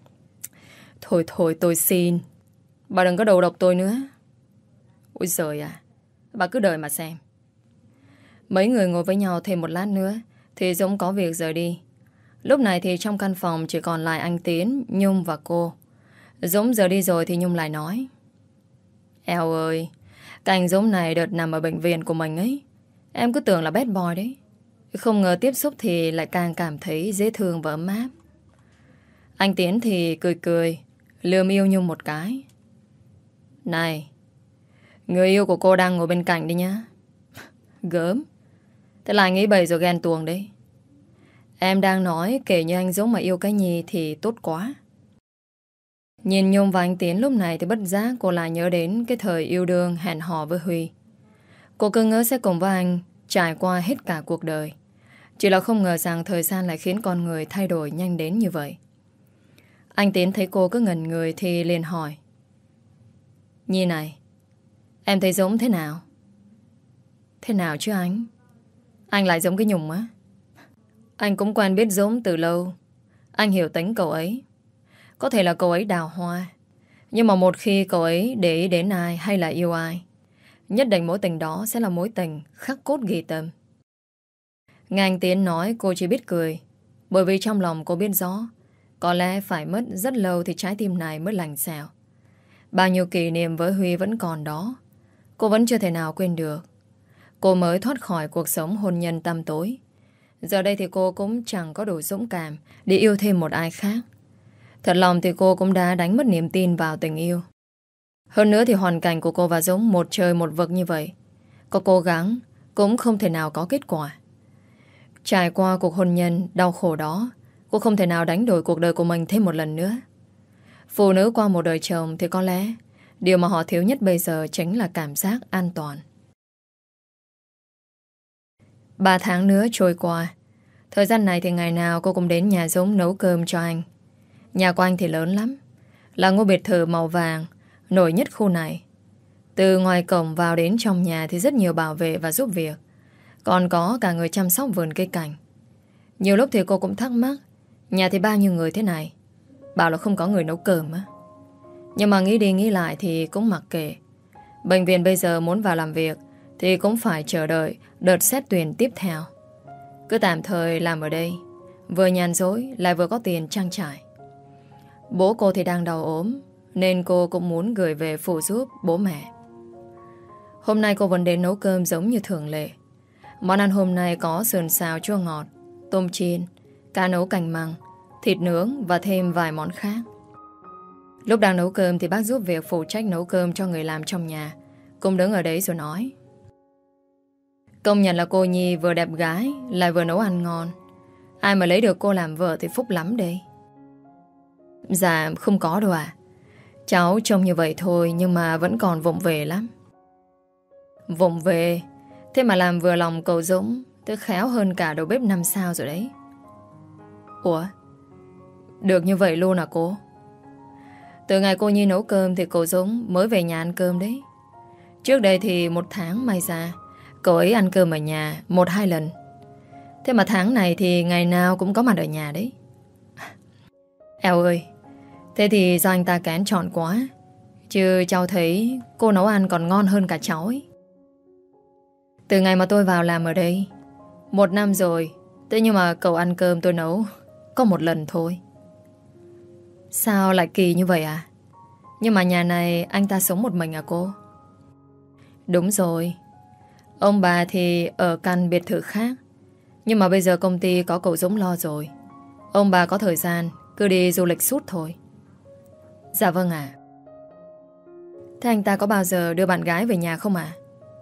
Thôi thôi tôi xin, bà đừng có đầu độc tôi nữa. Ôi giời à, bà cứ đợi mà xem. Mấy người ngồi với nhau thêm một lát nữa thì Dũng có việc rời đi. Lúc này thì trong căn phòng chỉ còn lại anh Tiến, Nhung và cô. Dũng rời đi rồi thì Nhung lại nói. Eo ơi, cái anh Dũng này đợt nằm ở bệnh viện của mình ấy. Em cứ tưởng là bad boy đấy. Không ngờ tiếp xúc thì lại càng cảm thấy dễ thương và ấm áp. Anh Tiến thì cười cười, lườm yêu Nhung một cái. Này, người yêu của cô đang ngồi bên cạnh đi nhá. Gớm. Thế là anh ấy bày rồi ghen tuồng đấy. Em đang nói kể như anh Dũng mà yêu cái Nhi thì tốt quá. Nhìn Nhung và anh Tiến lúc này thì bất giác cô lại nhớ đến cái thời yêu đương hẹn hò với Huy. Cô cứ ngỡ sẽ cùng với anh trải qua hết cả cuộc đời. Chỉ là không ngờ rằng thời gian lại khiến con người thay đổi nhanh đến như vậy. Anh Tiến thấy cô cứ ngẩn người thì liền hỏi: Nhi này, em thấy giống thế nào? Thế nào chứ anh? Anh lại giống cái Nhung á? Anh cũng quen biết giống từ lâu. Anh hiểu tính cậu ấy. Có thể là cậu ấy đào hoa, nhưng mà một khi cậu ấy để ý đến ai hay là yêu ai, nhất định mối tình đó sẽ là mối tình khắc cốt ghi tâm. Nghe anh Tiến nói, cô chỉ biết cười. Bởi vì trong lòng cô biết rõ, có lẽ phải mất rất lâu thì trái tim này mới lành xèo. Bao nhiêu kỷ niệm với Huy vẫn còn đó, cô vẫn chưa thể nào quên được. Cô mới thoát khỏi cuộc sống hôn nhân tăm tối. Giờ đây thì cô cũng chẳng có đủ dũng cảm để yêu thêm một ai khác. Thật lòng thì cô cũng đã đánh mất niềm tin vào tình yêu. Hơn nữa thì hoàn cảnh của cô và Dũng một trời một vực như vậy. Có cố gắng cũng không thể nào có kết quả. Trải qua cuộc hôn nhân đau khổ đó, cô không thể nào đánh đổi cuộc đời của mình thêm một lần nữa. Phụ nữ qua một đời chồng thì có lẽ điều mà họ thiếu nhất bây giờ chính là cảm giác an toàn. Ba tháng nữa trôi qua. Thời gian này thì ngày nào cô cũng đến nhà Dũng nấu cơm cho anh. Nhà của anh thì lớn lắm, là ngôi biệt thự màu vàng nổi nhất khu này. Từ ngoài cổng vào đến trong nhà thì rất nhiều bảo vệ và giúp việc. Còn có cả người chăm sóc vườn cây cảnh. Nhiều lúc thì cô cũng thắc mắc, nhà thì bao nhiêu người thế này, bảo là không có người nấu cơm á. Nhưng mà nghĩ đi nghĩ lại thì cũng mặc kệ. Bệnh viện bây giờ muốn vào làm việc thì cũng phải chờ đợi đợt xét tuyển tiếp theo. Cứ tạm thời làm ở đây, vừa nhàn rỗi lại vừa có tiền trang trải. Bố cô thì đang đau ốm, nên cô cũng muốn gửi về phụ giúp bố mẹ. Hôm nay cô vẫn đến nấu cơm giống như thường lệ. Món ăn hôm nay có sườn xào chua ngọt, tôm chiên, cá nấu canh măng, thịt nướng và thêm vài món khác. Lúc đang nấu cơm thì bác giúp việc phụ trách nấu cơm cho người làm trong nhà cũng đứng ở đấy rồi nói: Công nhận là cô Nhi vừa đẹp gái lại vừa nấu ăn ngon. Ai mà lấy được cô làm vợ thì phúc lắm đây. Dạ không có đâu à. Cháu trông như vậy thôi, nhưng mà vẫn còn vụng về lắm. Vụng về? Thế mà làm vừa lòng cậu Dũng tức khéo hơn cả đầu bếp năm sao rồi đấy. Ủa, được như vậy luôn à cô? Từ ngày cô Nhi nấu cơm thì cậu Dũng mới về nhà ăn cơm đấy. Trước đây thì một tháng may ra cậu ấy ăn cơm ở nhà một hai lần. Thế mà tháng này thì ngày nào cũng có mặt ở nhà đấy. Eo ơi, thế thì do anh ta kén chọn quá. Chứ cháu thấy cô nấu ăn còn ngon hơn cả cháu ấy. Từ ngày mà tôi vào làm ở đây một năm rồi, thế nhưng mà cậu ăn cơm tôi nấu có một lần thôi. Sao lại kỳ như vậy à? Nhưng mà nhà này anh ta sống một mình à cô? Đúng rồi. Ông bà thì ở căn biệt thự khác, nhưng mà bây giờ công ty có cậu Dũng lo rồi. Ông bà có thời gian cứ đi du lịch suốt thôi. Dạ vâng ạ. Thế anh ta có bao giờ đưa bạn gái về nhà không ạ?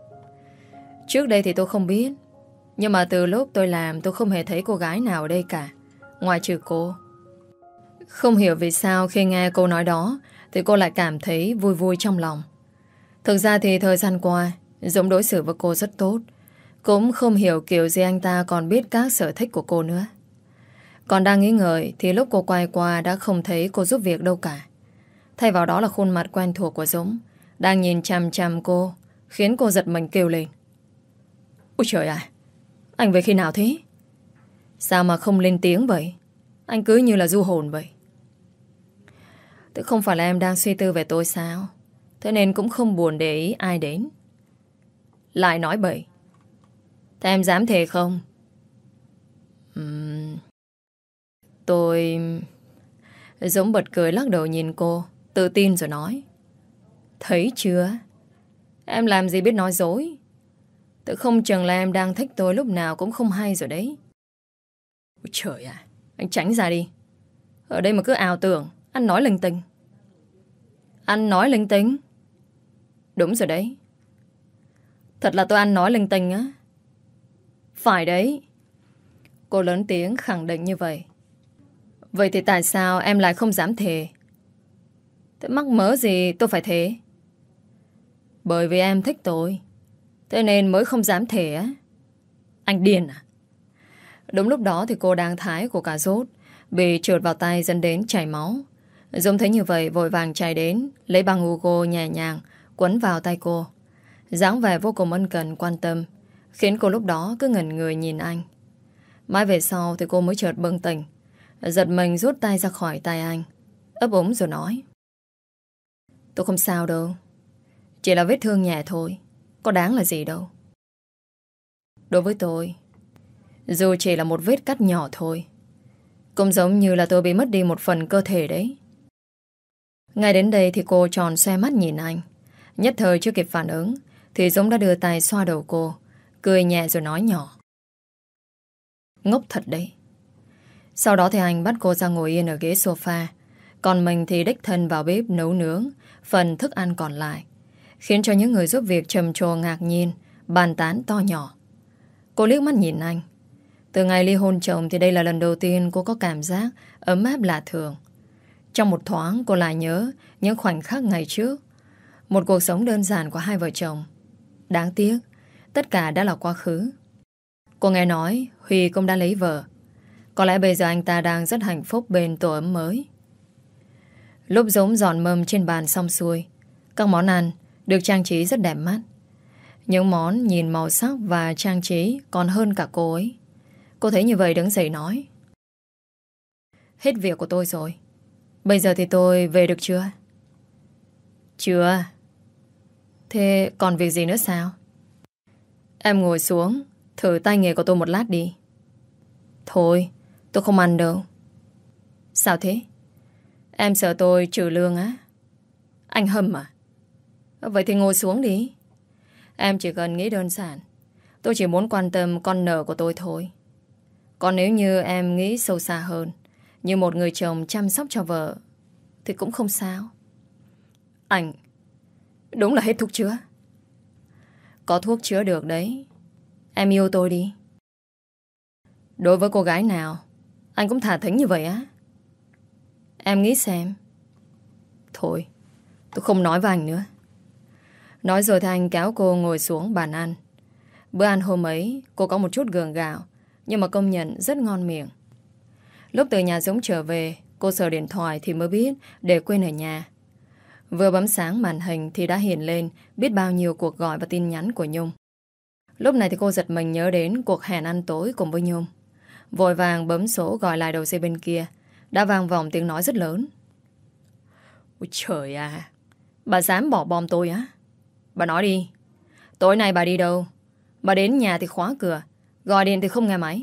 Trước đây thì tôi không biết, nhưng mà từ lúc tôi làm tôi không hề thấy cô gái nào ở đây cả, ngoại trừ cô. Không hiểu vì sao khi nghe cô nói đó thì cô lại cảm thấy vui vui trong lòng. Thực ra thì thời gian qua Dũng đối xử với cô rất tốt. Cũng không hiểu kiểu gì anh ta còn biết các sở thích của cô nữa. Còn đang nghĩ ngợi thì lúc cô quay qua đã không thấy cô giúp việc đâu cả. Thay vào đó là khuôn mặt quen thuộc của Dũng đang nhìn chằm chằm cô, khiến cô giật mình kêu lên: Ôi trời ạ, anh về khi nào thế? Sao mà không lên tiếng vậy? Anh cứ như là du hồn vậy. Thế không phải là em đang suy tư về tôi sao? Thế nên cũng không buồn để ý ai đến. Lại nói bậy. Thế em dám thề không? Uhm, tôi... Dũng bật cười lắc đầu nhìn cô, tự tin rồi nói: Thấy chưa? Em làm gì biết nói dối. Tự không chừng là em đang thích tôi lúc nào cũng không hay rồi đấy. Ôi trời ạ, anh tránh ra đi. Ở đây mà cứ ảo tưởng anh nói linh tinh. Anh nói linh tinh? Đúng rồi đấy. Thật là tôi ăn nói linh tinh á? Phải đấy. Cô lớn tiếng khẳng định như vậy. Vậy thì tại sao em lại không dám thề? Thế mắc mớ gì tôi phải thế? Bởi vì em thích tôi, thế nên mới không dám thề á. Anh điên à? Đúng lúc đó thì cô đang thái của cà rốt bị trượt vào tay dẫn đến chảy máu. Dũng thấy như vậy vội vàng chạy đến, lấy băng Hugo nhẹ nhàng quấn vào tay cô. Dáng vẻ vô cùng ân cần quan tâm, khiến cô lúc đó cứ ngẩn người nhìn anh. Mãi về sau thì cô mới chợt bừng tỉnh, giật mình rút tay ra khỏi tay anh, ấp úng rồi nói: Tôi không sao đâu, chỉ là vết thương nhẹ thôi, có đáng là gì đâu. Đối với tôi, dù chỉ là một vết cắt nhỏ thôi, cũng giống như là tôi bị mất đi một phần cơ thể đấy. Ngay đến đây thì cô tròn xoe mắt nhìn anh. Nhất thời chưa kịp phản ứng thì Dũng đã đưa tay xoa đầu cô, cười nhẹ rồi nói nhỏ: Ngốc thật đấy. Sau đó thì anh bắt cô ra ngồi yên ở ghế sofa, còn mình thì đích thân vào bếp nấu nướng phần thức ăn còn lại, khiến cho những người giúp việc trầm trồ ngạc nhiên, bàn tán to nhỏ. Cô liếc mắt nhìn anh. Từ ngày ly hôn chồng thì đây là lần đầu tiên cô có cảm giác ấm áp lạ thường. Trong một thoáng cô lại nhớ những khoảnh khắc ngày trước, một cuộc sống đơn giản của hai vợ chồng. Đáng tiếc, tất cả đã là quá khứ. Cô nghe nói Huy cũng đã lấy vợ. Có lẽ bây giờ anh ta đang rất hạnh phúc bên tổ ấm mới. Lúc Dũng dọn mâm trên bàn xong xuôi, các món ăn được trang trí rất đẹp mắt. Những món nhìn màu sắc và trang trí còn hơn cả cô ấy. Cô thấy như vậy đứng dậy nói: Hết việc của tôi rồi, bây giờ thì tôi về được chưa? Chưa. Thế còn việc gì nữa sao? Em ngồi xuống thử tay nghề của tôi một lát đi. Thôi, tôi không ăn đâu. Sao thế? Em sợ tôi trừ lương á? Anh hâm à? Vậy thì ngồi xuống đi. Em chỉ cần nghĩ đơn giản, tôi chỉ muốn quan tâm con nợ của tôi thôi. Còn nếu như em nghĩ sâu xa hơn, như một người chồng chăm sóc cho vợ, thì cũng không sao. Anh đúng là hết thuốc chữa. Có thuốc chữa được đấy. Em yêu tôi đi. Đối với cô gái nào anh cũng thả thính như vậy á? Em nghĩ xem. Thôi, tôi không nói với anh nữa. Nói rồi thì anh kéo cô ngồi xuống bàn ăn. Bữa ăn hôm ấy cô có một chút gượng gạo, nhưng mà công nhận rất ngon miệng. Lúc từ nhà Dũng trở về, cô sờ điện thoại thì mới biết để quên ở nhà. Vừa bấm sáng màn hình thì đã hiện lên biết bao nhiêu cuộc gọi và tin nhắn của Nhung. Lúc này thì cô giật mình nhớ đến cuộc hẹn ăn tối cùng với Nhung. Vội vàng bấm số gọi lại đầu dây bên kia. Đã vang vọng tiếng nói rất lớn: Ôi trời à, bà dám bỏ bom tôi á? Bà nói đi, tối nay bà đi đâu? Bà đến nhà thì khóa cửa, gọi điện thì không nghe máy.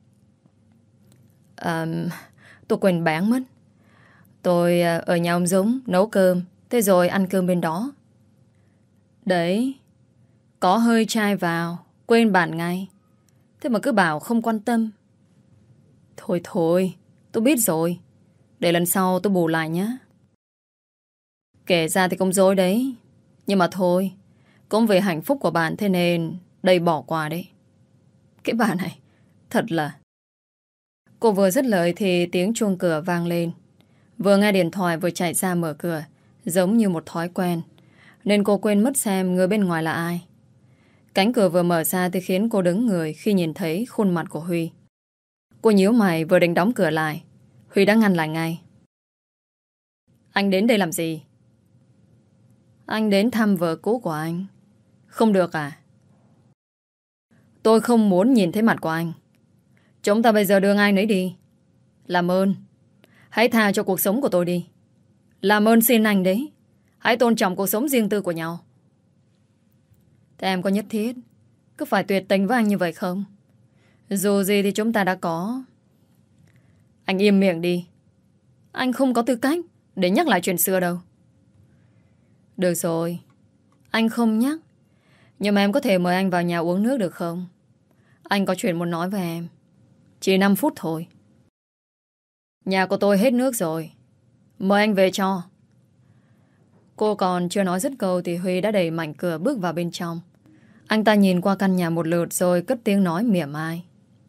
À, tôi quên bán mất. Tôi ở nhà ông Dũng nấu cơm, thế rồi ăn cơm bên đó. Đấy, có hơi chai vào, quên bạn ngay. Thế mà cứ bảo không quan tâm. Thôi thôi, tôi biết rồi. Để lần sau tôi bù lại nhé. Kể ra thì cũng dối đấy, nhưng mà thôi, cũng vì hạnh phúc của bạn thế nên đây bỏ qua đấy. Cái bà này, thật là... Cô vừa dứt lời thì tiếng chuông cửa vang lên. Vừa nghe điện thoại vừa chạy ra mở cửa, giống như một thói quen, nên cô quên mất xem người bên ngoài là ai. Cánh cửa vừa mở ra thì khiến cô đứng người khi nhìn thấy khuôn mặt của Huy. Cô nhíu mày vừa định đóng cửa lại, Huy đã ngăn lại ngay. Anh đến đây làm gì? Anh đến thăm vợ cũ của anh. Không được à? Tôi không muốn nhìn thấy mặt của anh. Chúng ta bây giờ đưa ai nấy đi. Làm ơn, hãy tha cho cuộc sống của tôi đi. Làm ơn xin anh đấy, hãy tôn trọng cuộc sống riêng tư của nhau. Thế em có nhất thiết cứ phải tuyệt tình với anh như vậy không? Dù gì thì chúng ta đã có. Anh im miệng đi. Anh không có tư cách để nhắc lại chuyện xưa đâu. Được rồi, anh không nhắc. Nhưng mà em có thể mời anh vào nhà uống nước được không? Anh có chuyện muốn nói với em. Chỉ năm phút thôi. Nhà của tôi hết nước rồi, mời anh về cho. Cô còn chưa nói dứt câu thì Huy đã đẩy mạnh cửa bước vào bên trong. Anh ta nhìn qua căn nhà một lượt rồi cất tiếng nói mỉa mai.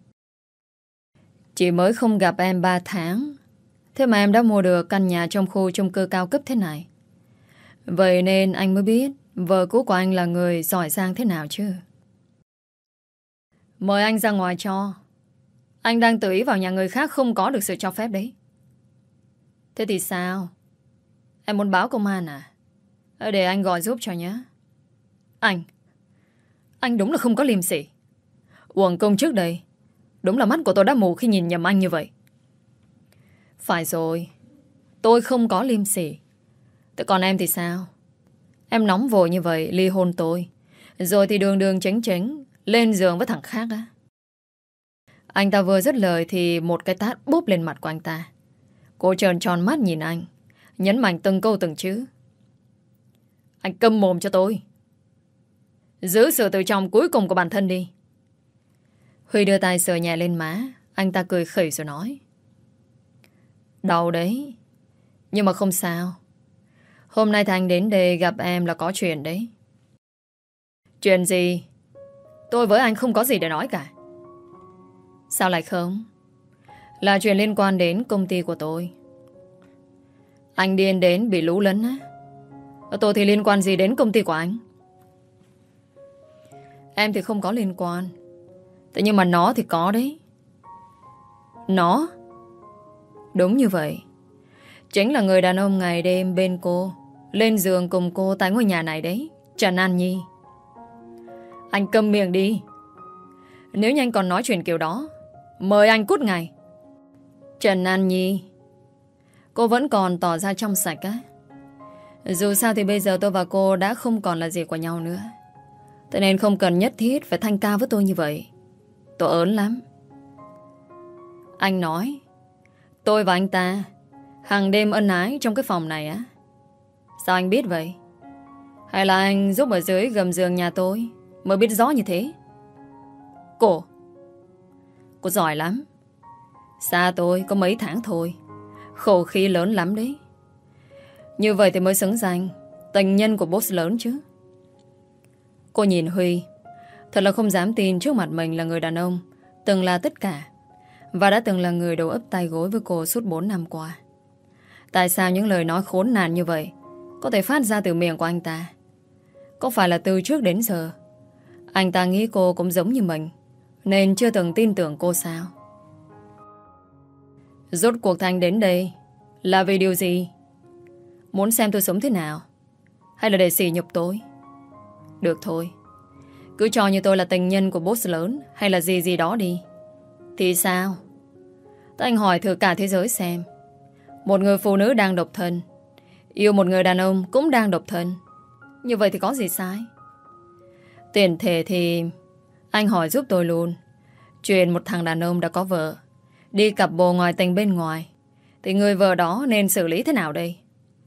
Chỉ mới không gặp em ba tháng, thế mà em đã mua được căn nhà trong khu chung cư cao cấp thế này. Vậy nên anh mới biết vợ cũ của anh là người giỏi giang thế nào chứ. Mời anh ra ngoài cho. Anh đang tự ý vào nhà người khác không có được sự cho phép đấy. Thế thì sao? Em muốn báo công an à? Để anh gọi giúp cho nhé. Anh Anh đúng là không có liêm sỉ. Uổng công trước đây. Đúng là mắt của tôi đã mù khi nhìn nhầm anh như vậy. Phải rồi, tôi không có liêm sỉ. Thế còn em thì sao? Em nóng vội như vậy ly hôn tôi, rồi thì đường đường chánh chánh lên giường với thằng khác á. Anh ta vừa dứt lời thì một cái tát búp lên mặt của anh ta. Cô trợn tròn mắt nhìn anh, nhấn mạnh từng câu từng chữ. Anh câm mồm cho tôi. Giữ sự tự trọng cuối cùng của bản thân đi. Huy đưa tay sờ nhẹ lên má. Anh ta cười khẩy rồi nói. Đau đấy, nhưng mà không sao. Hôm nay Thành đến đây gặp em là có chuyện đấy. Chuyện gì? Tôi với anh không có gì để nói cả. Sao lại không? Là chuyện liên quan đến công ty của tôi. Anh điên đến bị lũ lấn á. Tôi thì liên quan gì đến công ty của anh? Em thì không có liên quan. Thế nhưng mà nó thì có đấy. Nó? Đúng như vậy. Chính là người đàn ông ngày đêm bên cô, lên giường cùng cô tại ngôi nhà này đấy. Trần An Nhi. Anh câm miệng đi. Nếu như anh còn nói chuyện kiểu đó, mời anh cút ngay. Trần An Nhi. Cô vẫn còn tỏ ra trong sạch á. Dù sao thì bây giờ tôi và cô đã không còn là gì của nhau nữa. Thế nên không cần nhất thiết phải thanh cao với tôi như vậy. Tôi ớn lắm. Anh nói tôi và anh ta hàng đêm ân ái trong cái phòng này á. Sao anh biết vậy? Hay là anh giúp ở dưới gầm giường nhà tôi mới biết rõ như thế? Cô Cô giỏi lắm. Xa tôi có mấy tháng thôi, khẩu khí lớn lắm đấy. Như vậy thì mới xứng danh tình nhân của boss lớn chứ. Cô nhìn Huy, thật là không dám tin trước mặt mình là người đàn ông từng là tất cả, và đã từng là người đầu ấp tay gối với cô suốt bốn năm qua. Tại sao những lời nói khốn nạn như vậy có thể phát ra từ miệng của anh ta? Có phải là từ trước đến giờ anh ta nghĩ cô cũng giống như mình, nên chưa từng tin tưởng cô sao? Rốt cuộc Thành đến đây là vì điều gì? Muốn xem tôi sống thế nào, hay là để sỉ nhục tôi? Được thôi, cứ cho như tôi là tình nhân của boss lớn hay là gì gì đó đi. Thì sao? Tất anh hỏi thử cả thế giới xem. Một người phụ nữ đang độc thân yêu một người đàn ông cũng đang độc thân, như vậy thì có gì sai? Tiền thể thì anh hỏi giúp tôi luôn. Chuyện một thằng đàn ông đã có vợ đi cặp bồ ngoài tình bên ngoài, thì người vợ đó nên xử lý thế nào đây?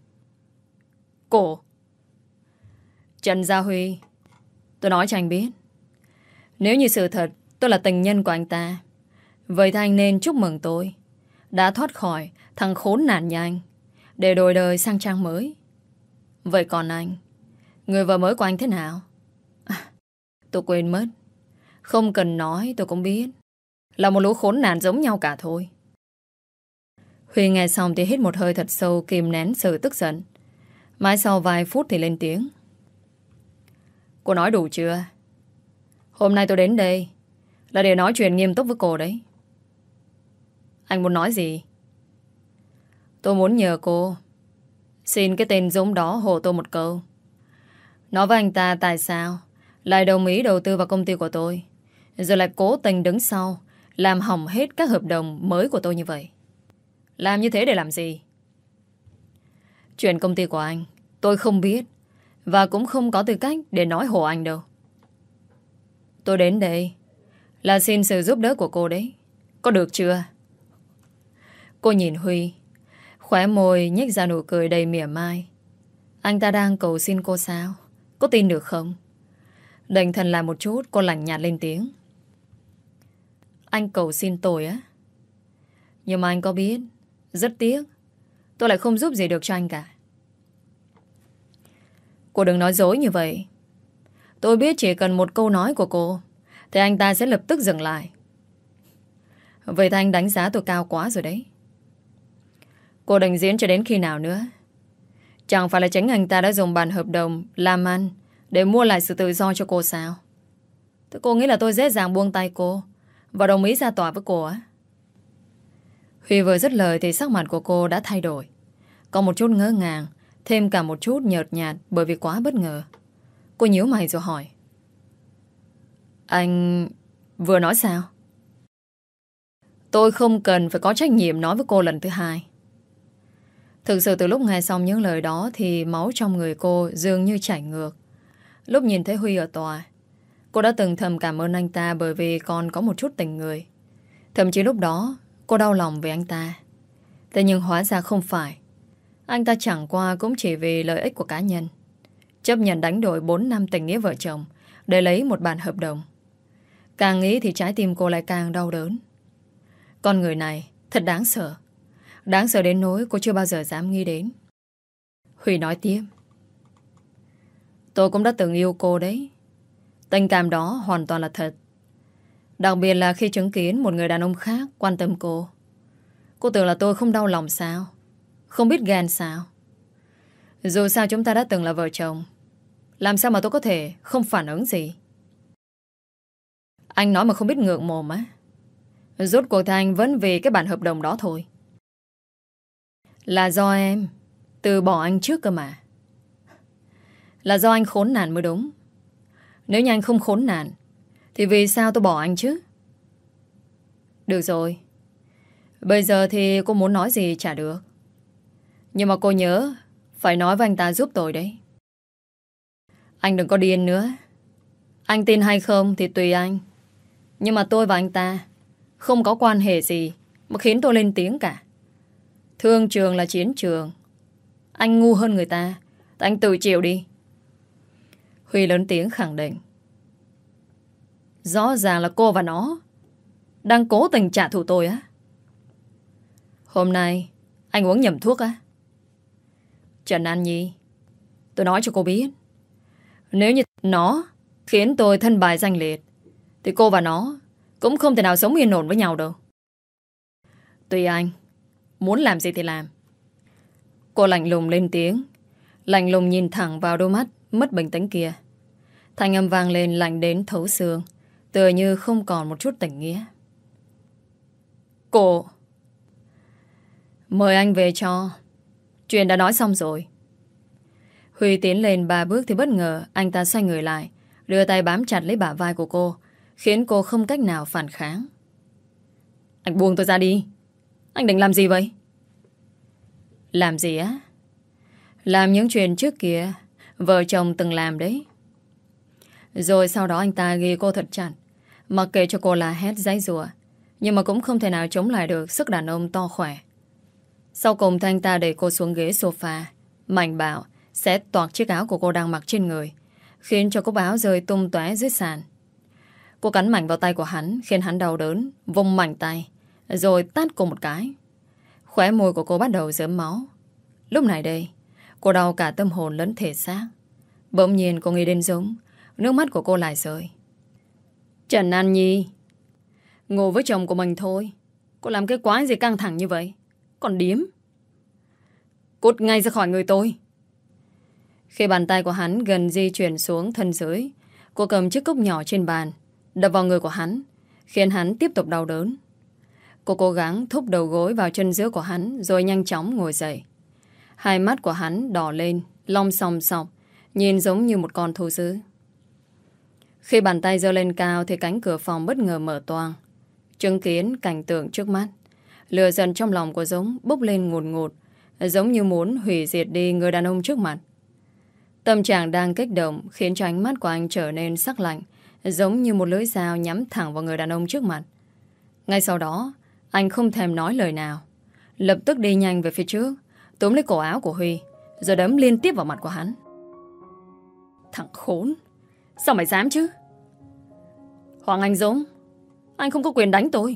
Cổ Trần Gia Huy, tôi nói cho anh biết, nếu như sự thật tôi là tình nhân của anh ta, vậy thì anh nên chúc mừng tôi đã thoát khỏi thằng khốn nạn nhà anh, để đổi đời sang trang mới. Vậy còn anh, người vợ mới của anh thế nào? À, tôi quên mất. Không cần nói tôi cũng biết, là một lũ khốn nạn giống nhau cả thôi. Huy nghe xong thì hít một hơi thật sâu, kìm nén sự tức giận. Mãi sau vài phút thì lên tiếng. Cô nói đủ chưa? Hôm nay tôi đến đây là để nói chuyện nghiêm túc với cô đấy. Anh muốn nói gì? Tôi muốn nhờ cô xin cái tên Dũng đó hộ tôi một câu. Nói với anh ta tại sao lại đồng ý đầu tư vào công ty của tôi, rồi lại cố tình đứng sau làm hỏng hết các hợp đồng mới của tôi như vậy. Làm như thế để làm gì? Chuyện công ty của anh tôi không biết, và cũng không có tư cách để nói hộ anh đâu. Tôi đến đây là xin sự giúp đỡ của cô đấy. Có được chưa? Cô nhìn Huy, khóe môi nhếch ra nụ cười đầy mỉa mai. Anh ta đang cầu xin cô sao? Có tin được không? Đành thần lại một chút, cô lạnh nhạt lên tiếng. Anh cầu xin tôi á? Nhưng mà anh có biết, rất tiếc tôi lại không giúp gì được cho anh cả. Cô đừng nói dối như vậy. Tôi biết chỉ cần một câu nói của cô thì anh ta sẽ lập tức dừng lại. Vậy thì anh đánh giá tôi cao quá rồi đấy. Cô định diễn cho đến khi nào nữa? Chẳng phải là chính anh ta đã dùng bản hợp đồng làm ăn để mua lại sự tự do cho cô sao? Thế cô nghĩ là tôi dễ dàng buông tay cô và đồng ý ra tòa với cô á? Huy vừa dứt lời thì sắc mặt của cô đã thay đổi. Có một chút ngỡ ngàng, thêm cả một chút nhợt nhạt bởi vì quá bất ngờ. Cô nhíu mày rồi hỏi: Anh vừa nói sao? Tôi không cần phải có trách nhiệm nói với cô lần thứ hai. Thực sự từ lúc nghe xong những lời đó thì máu trong người cô dường như chảy ngược. Lúc nhìn thấy Huy ở tòa, cô đã từng thầm cảm ơn anh ta bởi vì còn có một chút tình người. Thậm chí lúc đó cô đau lòng về anh ta. Thế nhưng hóa ra không phải. Anh ta chẳng qua cũng chỉ vì lợi ích của cá nhân, chấp nhận đánh đổi bốn năm tình nghĩa vợ chồng để lấy một bản hợp đồng. Càng nghĩ thì trái tim cô lại càng đau đớn. Con người này thật đáng sợ. Đáng sợ đến nỗi cô chưa bao giờ dám nghĩ đến. Huy nói tiếp: Tôi cũng đã từng yêu cô đấy. Tình cảm đó hoàn toàn là thật. Đặc biệt là khi chứng kiến một người đàn ông khác quan tâm cô. Cô tưởng là tôi không đau lòng sao? Không biết ghen sao? Dù sao chúng ta đã từng là vợ chồng. Làm sao mà tôi có thể không phản ứng gì? Anh nói mà không biết ngượng mồm á. Rốt cuộc thì anh vẫn vì cái bản hợp đồng đó thôi. Là do em từ bỏ anh trước cơ mà. Là do anh khốn nạn mới đúng. Nếu như anh không khốn nạn thì vì sao tôi bỏ anh chứ? Được rồi, bây giờ thì cô muốn nói gì chả được. Nhưng mà cô nhớ phải nói với anh ta giúp tôi đấy. Anh đừng có điên nữa. Anh tin hay không thì tùy anh. Nhưng mà tôi và anh ta không có quan hệ gì mà khiến tôi lên tiếng cả. Thương trường là chiến trường. Anh ngu hơn người ta thì anh tự chịu đi. Huy lớn tiếng khẳng định: Rõ ràng là cô và nó đang cố tình trả thù tôi á. Hôm nay anh uống nhầm thuốc á. Trần An Nhi, tôi nói cho cô biết, nếu như nó khiến tôi thân bại danh liệt thì cô và nó cũng không thể nào sống yên ổn với nhau đâu. Tùy anh muốn làm gì thì làm. Cô lạnh lùng lên tiếng, lạnh lùng nhìn thẳng vào đôi mắt mất bình tĩnh kia. Thanh âm vang lên lạnh đến thấu xương, tựa như không còn một chút tình nghĩa. Cô, mời anh về cho. Chuyện đã nói xong rồi. Huy tiến lên ba bước thì bất ngờ anh ta xoay người lại, đưa tay bám chặt lấy bả vai của cô, khiến cô không cách nào phản kháng. Anh buông tôi ra đi. Anh định làm gì vậy? Làm gì á? Làm những chuyện trước kia vợ chồng từng làm đấy. Rồi sau đó anh ta ghi cô thật chặt, mặc kệ cho cô la hét giãy giụa, nhưng mà cũng không thể nào chống lại được sức đàn ông to khỏe. Sau cùng thì anh ta đẩy cô xuống ghế sofa, mạnh bạo xé toạc chiếc áo của cô đang mặc trên người, khiến cho cúc áo rơi tung tóe dưới sàn. Cô cắn mạnh vào tay của hắn, khiến hắn đau đớn, vung mạnh tay, rồi tát cô một cái. Khóe môi của cô bắt đầu rớm máu. Lúc này đây, cô đau cả tâm hồn lẫn thể xác. Bỗng nhiên cô nghĩ đến Dũng, nước mắt của cô lại rơi. Trần An Nhi, ngủ với chồng của mình thôi, cô làm cái quái gì căng thẳng như vậy? Còn điếm. Cút ngay ra khỏi người tôi. Khi bàn tay của hắn gần di chuyển xuống thân dưới, cô cầm chiếc cốc nhỏ trên bàn, đập vào người của hắn, khiến hắn tiếp tục đau đớn. Cô cố gắng thúc đầu gối vào chân giữa của hắn, rồi nhanh chóng ngồi dậy. Hai mắt của hắn đỏ lên, long sòng sọc, nhìn giống như một con thú dữ. Khi bàn tay giơ lên cao thì cánh cửa phòng bất ngờ mở toang. Chứng kiến cảnh tượng trước mắt, lửa giận trong lòng của Dũng bốc lên ngùn ngụt, giống như muốn hủy diệt đi người đàn ông trước mặt. Tâm trạng đang kích động khiến cho ánh mắt của anh trở nên sắc lạnh, giống như một lưỡi dao nhắm thẳng vào người đàn ông trước mặt. Ngay sau đó, anh không thèm nói lời nào, lập tức đi nhanh về phía trước, túm lấy cổ áo của Huy, rồi đấm liên tiếp vào mặt của hắn. Thằng khốn, sao mày dám chứ? Hoàng Anh Dũng, anh không có quyền đánh tôi.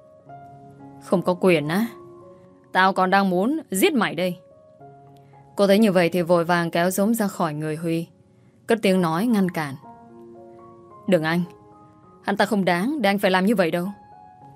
Không có quyền á? Tao còn đang muốn giết mày đây. Cô thấy như vậy thì vội vàng kéo Dũng ra khỏi người Huy, cất tiếng nói ngăn cản. Đừng anh, hắn ta không đáng để anh phải làm như vậy đâu.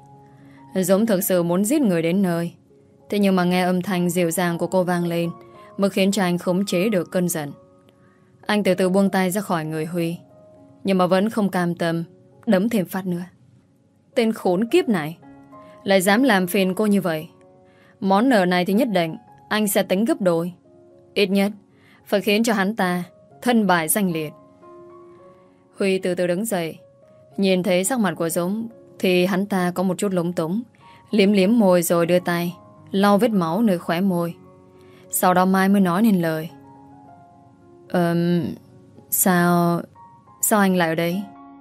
Dũng thực sự muốn giết người đến nơi. Thế nhưng mà nghe âm thanh dịu dàng của cô vang lên, mới khiến cho anh khống chế được cơn giận. Anh từ từ buông tay ra khỏi người Huy, nhưng mà vẫn không cam tâm, đấm thêm phát nữa. Tên khốn kiếp này lại dám làm phiền cô như vậy. Món nợ này thì nhất định anh sẽ tính gấp đôi. Ít nhất phải khiến cho hắn ta thân bại danh liệt. Huy từ từ đứng dậy. Nhìn thấy sắc mặt của Dũng thì hắn ta có một chút lúng túng, liếm liếm môi rồi đưa tay lau vết máu nơi khóe môi. Sau đó Mai mới nói nên lời. Ờm Sao Sao anh lại ở đây?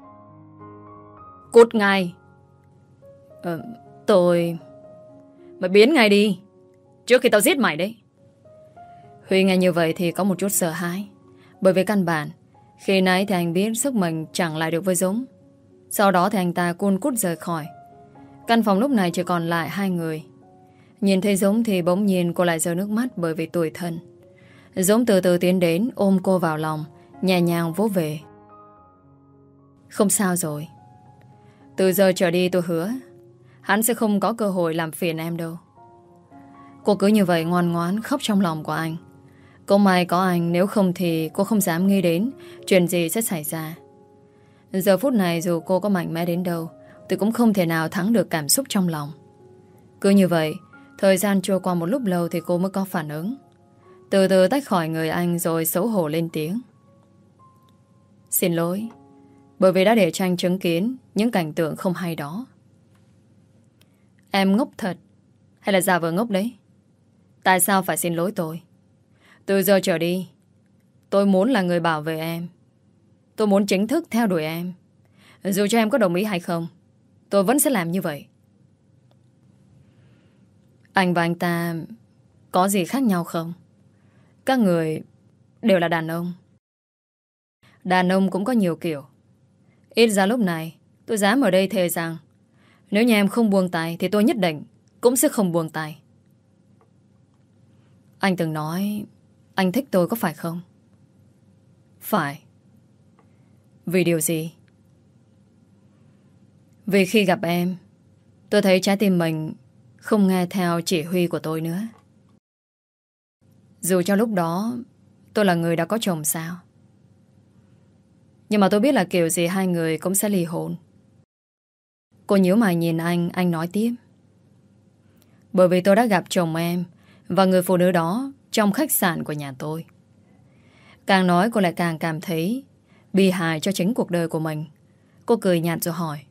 Cút ngay. Ờ, tôi Mày biến ngay đi, trước khi tao giết mày đấy. Huy nghe như vậy thì có một chút sợ hãi. Bởi vì căn bản khi nãy thì anh biết sức mình chẳng lại được với Dũng. Sau đó thì anh ta cun cút rời khỏi. Căn phòng lúc này chỉ còn lại hai người. Nhìn thấy Dũng thì bỗng nhiên cô lại rơi nước mắt bởi vì tủi thân. Dũng từ từ tiến đến, ôm cô vào lòng, nhẹ nhàng vỗ về. Không sao rồi. Từ giờ trở đi tôi hứa hắn sẽ không có cơ hội làm phiền em đâu. Cô cứ như vậy ngoan ngoãn khóc trong lòng của anh. Cô may có anh, nếu không thì cô không dám nghĩ đến chuyện gì sẽ xảy ra. Giờ phút này dù cô có mạnh mẽ đến đâu thì cũng không thể nào thắng được cảm xúc trong lòng. Cứ như vậy, thời gian trôi qua một lúc lâu thì cô mới có phản ứng. Từ từ tách khỏi người anh rồi xấu hổ lên tiếng. Xin lỗi, bởi vì đã để cho anh chứng kiến những cảnh tượng không hay đó. Em ngốc thật hay là giả vờ ngốc đấy? Tại sao phải xin lỗi tôi? Từ giờ trở đi, tôi muốn là người bảo vệ em. Tôi muốn chính thức theo đuổi em. Dù cho em có đồng ý hay không, tôi vẫn sẽ làm như vậy. Anh và anh ta có gì khác nhau không? Các người đều là đàn ông. Đàn ông cũng có nhiều kiểu. Ít ra lúc này tôi dám ở đây thề rằng nếu như em không buông tay thì tôi nhất định cũng sẽ không buông tay. Anh từng nói anh thích tôi có phải không? Phải. Vì điều gì? Vì khi gặp em, tôi thấy trái tim mình không nghe theo chỉ huy của tôi nữa. Dù cho lúc đó tôi là người đã có chồng sao, nhưng mà tôi biết là kiểu gì hai người cũng sẽ ly hôn. Cô nhíu mày nhìn anh, anh nói tiếp. Bởi vì tôi đã gặp chồng em và người phụ nữ đó trong khách sạn của nhà tôi. Càng nói cô lại càng cảm thấy bi hài cho chính cuộc đời của mình. Cô cười nhạt rồi hỏi.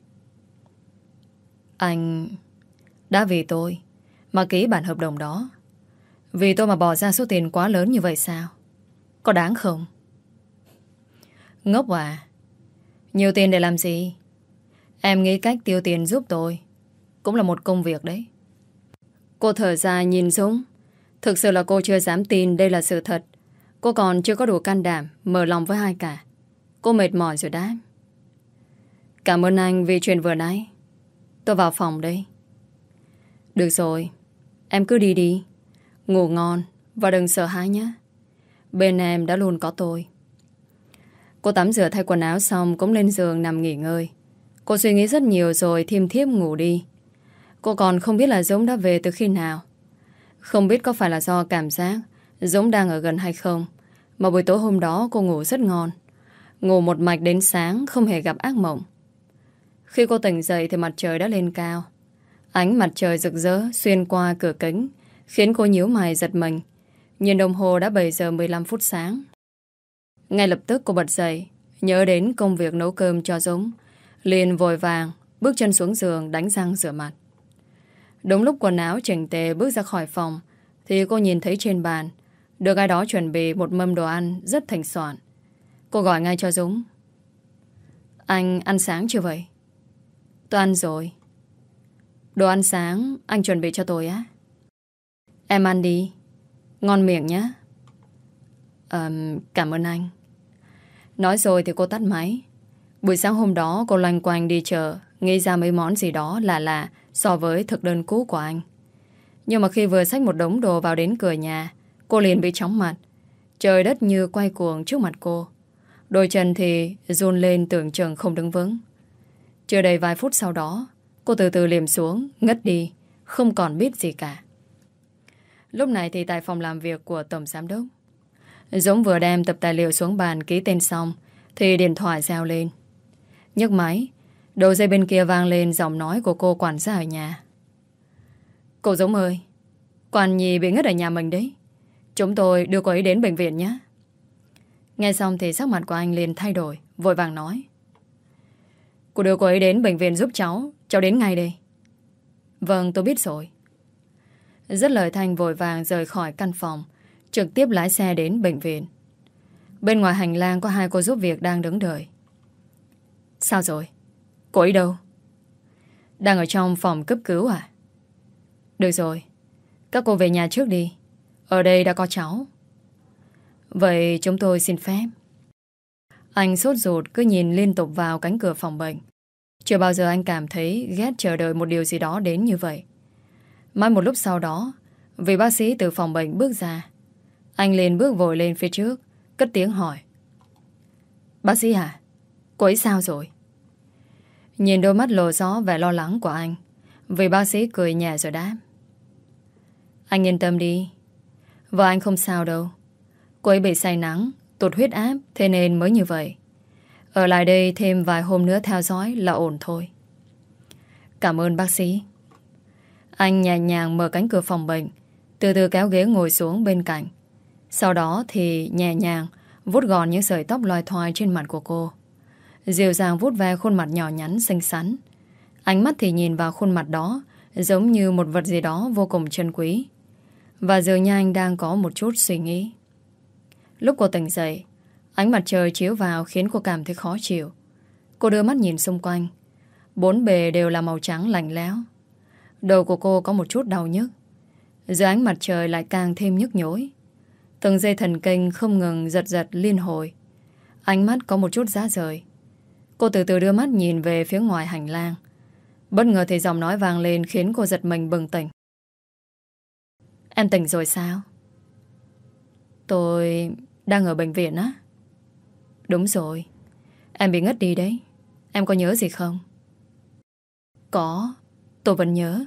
Anh đã vì tôi mà ký bản hợp đồng đó? Vì tôi mà bỏ ra số tiền quá lớn như vậy sao? Có đáng không? Ngốc à? Nhiều tiền để làm gì? Em nghĩ cách tiêu tiền giúp tôi cũng là một công việc đấy. Cô thở dài nhìn Dũng. Thực sự là cô chưa dám tin đây là sự thật. Cô còn chưa có đủ can đảm mở lòng với ai cả. Cô mệt mỏi rồi đáp. Cảm ơn anh vì chuyện vừa nãy. Tôi vào phòng đây. Được rồi, em cứ đi đi. Ngủ ngon và đừng sợ hãi nhé. Bên em đã luôn có tôi. Cô tắm rửa thay quần áo xong cũng lên giường nằm nghỉ ngơi. Cô suy nghĩ rất nhiều rồi thiêm thiếp ngủ đi. Cô còn không biết là Dũng đã về từ khi nào. Không biết có phải là do cảm giác Dũng đang ở gần hay không, mà buổi tối hôm đó cô ngủ rất ngon. Ngủ một mạch đến sáng, không hề gặp ác mộng. Khi cô tỉnh dậy thì mặt trời đã lên cao. Ánh mặt trời rực rỡ xuyên qua cửa kính khiến cô nhíu mày giật mình. Nhìn đồng hồ đã bảy giờ mười lăm phút sáng. Ngay lập tức cô bật dậy, nhớ đến công việc nấu cơm cho Dũng, liền vội vàng bước chân xuống giường đánh răng rửa mặt. Đúng lúc quần áo chỉnh tề bước ra khỏi phòng thì cô nhìn thấy trên bàn được ai đó chuẩn bị một mâm đồ ăn rất thịnh soạn. Cô gọi ngay cho Dũng. Anh ăn sáng chưa vậy? Tôi ăn rồi. Đồ ăn sáng anh chuẩn bị cho tôi á? Em ăn đi, ngon miệng nhé. à, Cảm ơn anh. Nói rồi thì cô tắt máy. Buổi sáng hôm đó cô loanh quanh đi chợ, nghĩ ra mấy món gì đó lạ lạ so với thực đơn cũ của anh. Nhưng mà khi vừa xách một đống đồ vào đến cửa nhà, cô liền bị chóng mặt. Trời đất như quay cuồng trước mặt cô. Đôi chân thì run lên tưởng chừng không đứng vững. Chưa đầy vài phút sau đó, cô từ từ liềm xuống, ngất đi, không còn biết gì cả. Lúc này thì tại phòng làm việc của Tổng Giám đốc, Dũng vừa đem tập tài liệu xuống bàn ký tên xong thì điện thoại reo lên. Nhấc máy, đầu dây bên kia vang lên giọng nói của cô quản gia ở nhà. Cô Dũng ơi, Quản Nhi bị ngất ở nhà mình đấy. Chúng tôi đưa cô ấy đến bệnh viện nhé. Nghe xong thì sắc mặt của anh liền thay đổi, vội vàng nói. Cô đưa cô ấy đến bệnh viện giúp cháu. Cháu đến ngay đây. Vâng, tôi biết rồi. Dứt lời Thanh vội vàng rời khỏi căn phòng, trực tiếp lái xe đến bệnh viện. Bên ngoài hành lang có hai cô giúp việc đang đứng đợi. Sao rồi? Cô ấy đâu? Đang ở trong phòng cấp cứu à? Được rồi, các cô về nhà trước đi. Ở đây đã có cháu. Vậy chúng tôi xin phép. Anh sốt ruột cứ nhìn liên tục vào cánh cửa phòng bệnh. Chưa bao giờ anh cảm thấy ghét chờ đợi một điều gì đó đến như vậy. Mãi một lúc sau đó, vị bác sĩ từ phòng bệnh bước ra. Anh liền bước vội lên phía trước, cất tiếng hỏi. Bác sĩ à? Cô ấy sao rồi? Nhìn đôi mắt lộ rõ vẻ lo lắng của anh, vị bác sĩ cười nhẹ rồi đáp. Anh yên tâm đi, vợ anh không sao đâu. Cô ấy bị say nắng, tụt huyết áp, thế nên mới như vậy. Ở lại đây thêm vài hôm nữa theo dõi là ổn thôi. Cảm ơn bác sĩ. Anh nhẹ nhàng mở cánh cửa phòng bệnh, từ từ kéo ghế ngồi xuống bên cạnh. Sau đó thì nhẹ nhàng vuốt gọn những sợi tóc loài thoai trên mặt của cô, dịu dàng vuốt ve khuôn mặt nhỏ nhắn xinh xắn. Ánh mắt thì nhìn vào khuôn mặt đó giống như một vật gì đó vô cùng trân quý. Và dường như anh đang có một chút suy nghĩ. Lúc cô tỉnh dậy, ánh mặt trời chiếu vào khiến cô cảm thấy khó chịu. Cô đưa mắt nhìn xung quanh. Bốn bề đều là màu trắng lạnh lẽo. Đầu của cô có một chút đau nhức. Dưới ánh mặt trời lại càng thêm nhức nhối. Từng dây thần kinh không ngừng giật giật liên hồi. Ánh mắt có một chút rã rời. Cô từ từ đưa mắt nhìn về phía ngoài hành lang. Bất ngờ thì giọng nói vang lên khiến cô giật mình bừng tỉnh. Em tỉnh rồi sao? Tôi đang ở bệnh viện á? Đúng rồi, em bị ngất đi đấy. Em có nhớ gì không? Có, tôi vẫn nhớ.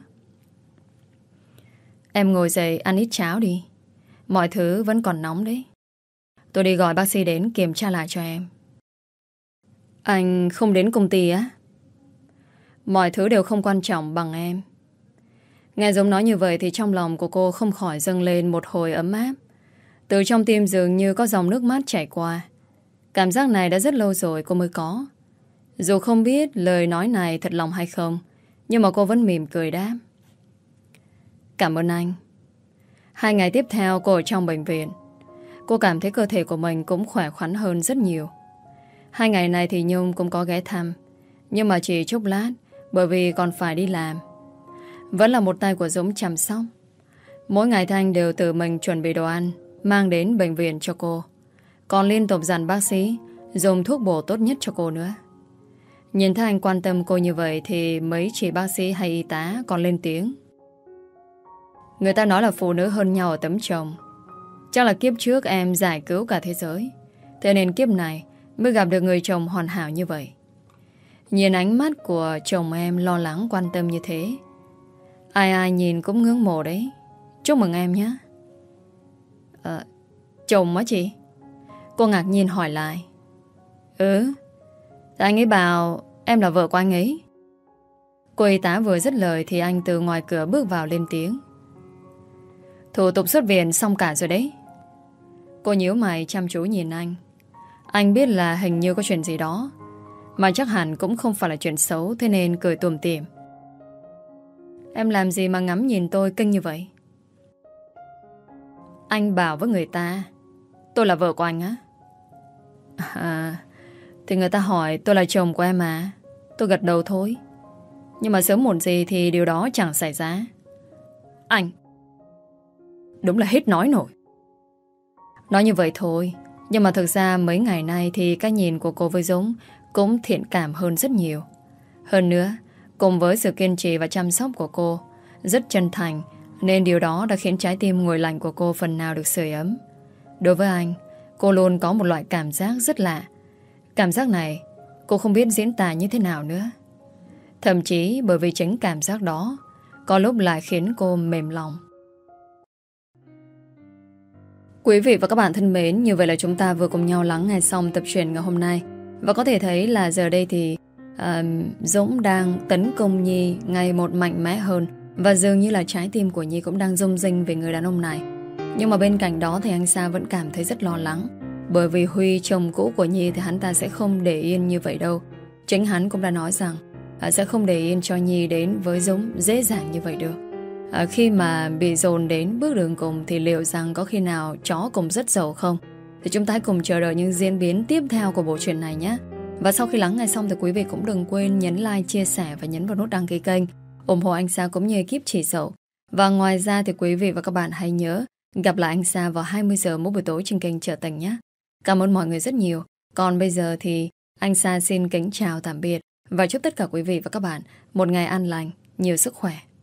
Em ngồi dậy ăn ít cháo đi. Mọi thứ vẫn còn nóng đấy. Tôi đi gọi bác sĩ đến kiểm tra lại cho em. Anh không đến công ty á? Mọi thứ đều không quan trọng bằng em. Nghe Dũng nói như vậy thì trong lòng của cô không khỏi dâng lên một hồi ấm áp. Từ trong tim dường như có dòng nước mắt chảy qua. Cảm giác này đã rất lâu rồi cô mới có. Dù không biết lời nói này thật lòng hay không, nhưng mà cô vẫn mỉm cười đáp. Cảm ơn anh. Hai ngày tiếp theo cô ở trong bệnh viện. Cô cảm thấy cơ thể của mình cũng khỏe khoắn hơn rất nhiều. Hai ngày này thì Nhung cũng có ghé thăm, nhưng mà chỉ chốc lát, bởi vì còn phải đi làm. Vẫn là một tay của Dũng chăm sóc. Mỗi ngày Thanh đều tự mình chuẩn bị đồ ăn, mang đến bệnh viện cho cô. Còn liên tục dặn bác sĩ dùng thuốc bổ tốt nhất cho cô nữa. Nhìn thấy anh quan tâm cô như vậy thì mấy chị bác sĩ hay y tá còn lên tiếng. Người ta nói là phụ nữ hơn nhau ở tấm chồng. Chắc là kiếp trước em giải cứu cả thế giới, thế nên kiếp này mới gặp được người chồng hoàn hảo như vậy. Nhìn ánh mắt của chồng em lo lắng quan tâm như thế, ai ai nhìn cũng ngưỡng mộ đấy. Chúc mừng em nhé. Ờ, chồng á chị? Cô ngạc nhiên hỏi lại. Ừ, anh ấy bảo em là vợ của anh ấy. Cô y tá vừa dứt lời thì anh từ ngoài cửa bước vào lên tiếng. Thủ tục xuất viện xong cả rồi đấy. Cô nhíu mày chăm chú nhìn anh. Anh biết là hình như có chuyện gì đó, mà chắc hẳn cũng không phải là chuyện xấu, thế nên cười tủm tỉm. Em làm gì mà ngắm nhìn tôi kinh như vậy? Anh bảo với người ta tôi là vợ của anh á? À, thì người ta hỏi tôi là chồng của em mà. Tôi gật đầu thôi. Nhưng mà sớm muộn gì thì điều đó chẳng xảy ra. Anh đúng là hết nói nổi. Nói như vậy thôi, nhưng mà thực ra mấy ngày nay thì cái nhìn của cô với Dũng cũng thiện cảm hơn rất nhiều. Hơn nữa, cùng với sự kiên trì và chăm sóc của cô rất chân thành, nên điều đó đã khiến trái tim nguội lạnh của cô phần nào được sưởi ấm. Đối với anh, cô luôn có một loại cảm giác rất lạ. Cảm giác này cô không biết diễn tả như thế nào nữa. Thậm chí bởi vì chính cảm giác đó có lúc lại khiến cô mềm lòng. Quý vị và các bạn thân mến, như vậy là chúng ta vừa cùng nhau lắng nghe xong tập truyện ngày hôm nay. Và có thể thấy là giờ đây thì uh, Dũng đang tấn công Nhi ngày một mạnh mẽ hơn. Và dường như là trái tim của Nhi cũng đang rung rinh về người đàn ông này. Nhưng mà bên cạnh đó thì anh Sa vẫn cảm thấy rất lo lắng. Bởi vì Huy, chồng cũ của Nhi, thì hắn ta sẽ không để yên như vậy đâu. Chính hắn cũng đã nói rằng uh, sẽ không để yên cho Nhi đến với Dũng dễ dàng như vậy được. À, khi mà bị dồn đến bước đường cùng thì liệu rằng có khi nào chó cùng rất dầu không? Thì chúng ta hãy cùng chờ đợi những diễn biến tiếp theo của bộ truyện này nhé. Và sau khi lắng nghe xong thì quý vị cũng đừng quên nhấn like, chia sẻ và nhấn vào nút đăng ký kênh, ủng hộ anh Sa cũng như ekip Chị Dậu. Và ngoài ra thì quý vị và các bạn hãy nhớ gặp lại anh Sa vào hai mươi giờ mỗi buổi tối trên kênh Trở Tình nhé. Cảm ơn mọi người rất nhiều. Còn bây giờ thì anh Sa xin kính chào tạm biệt và chúc tất cả quý vị và các bạn một ngày an lành, nhiều sức khỏe.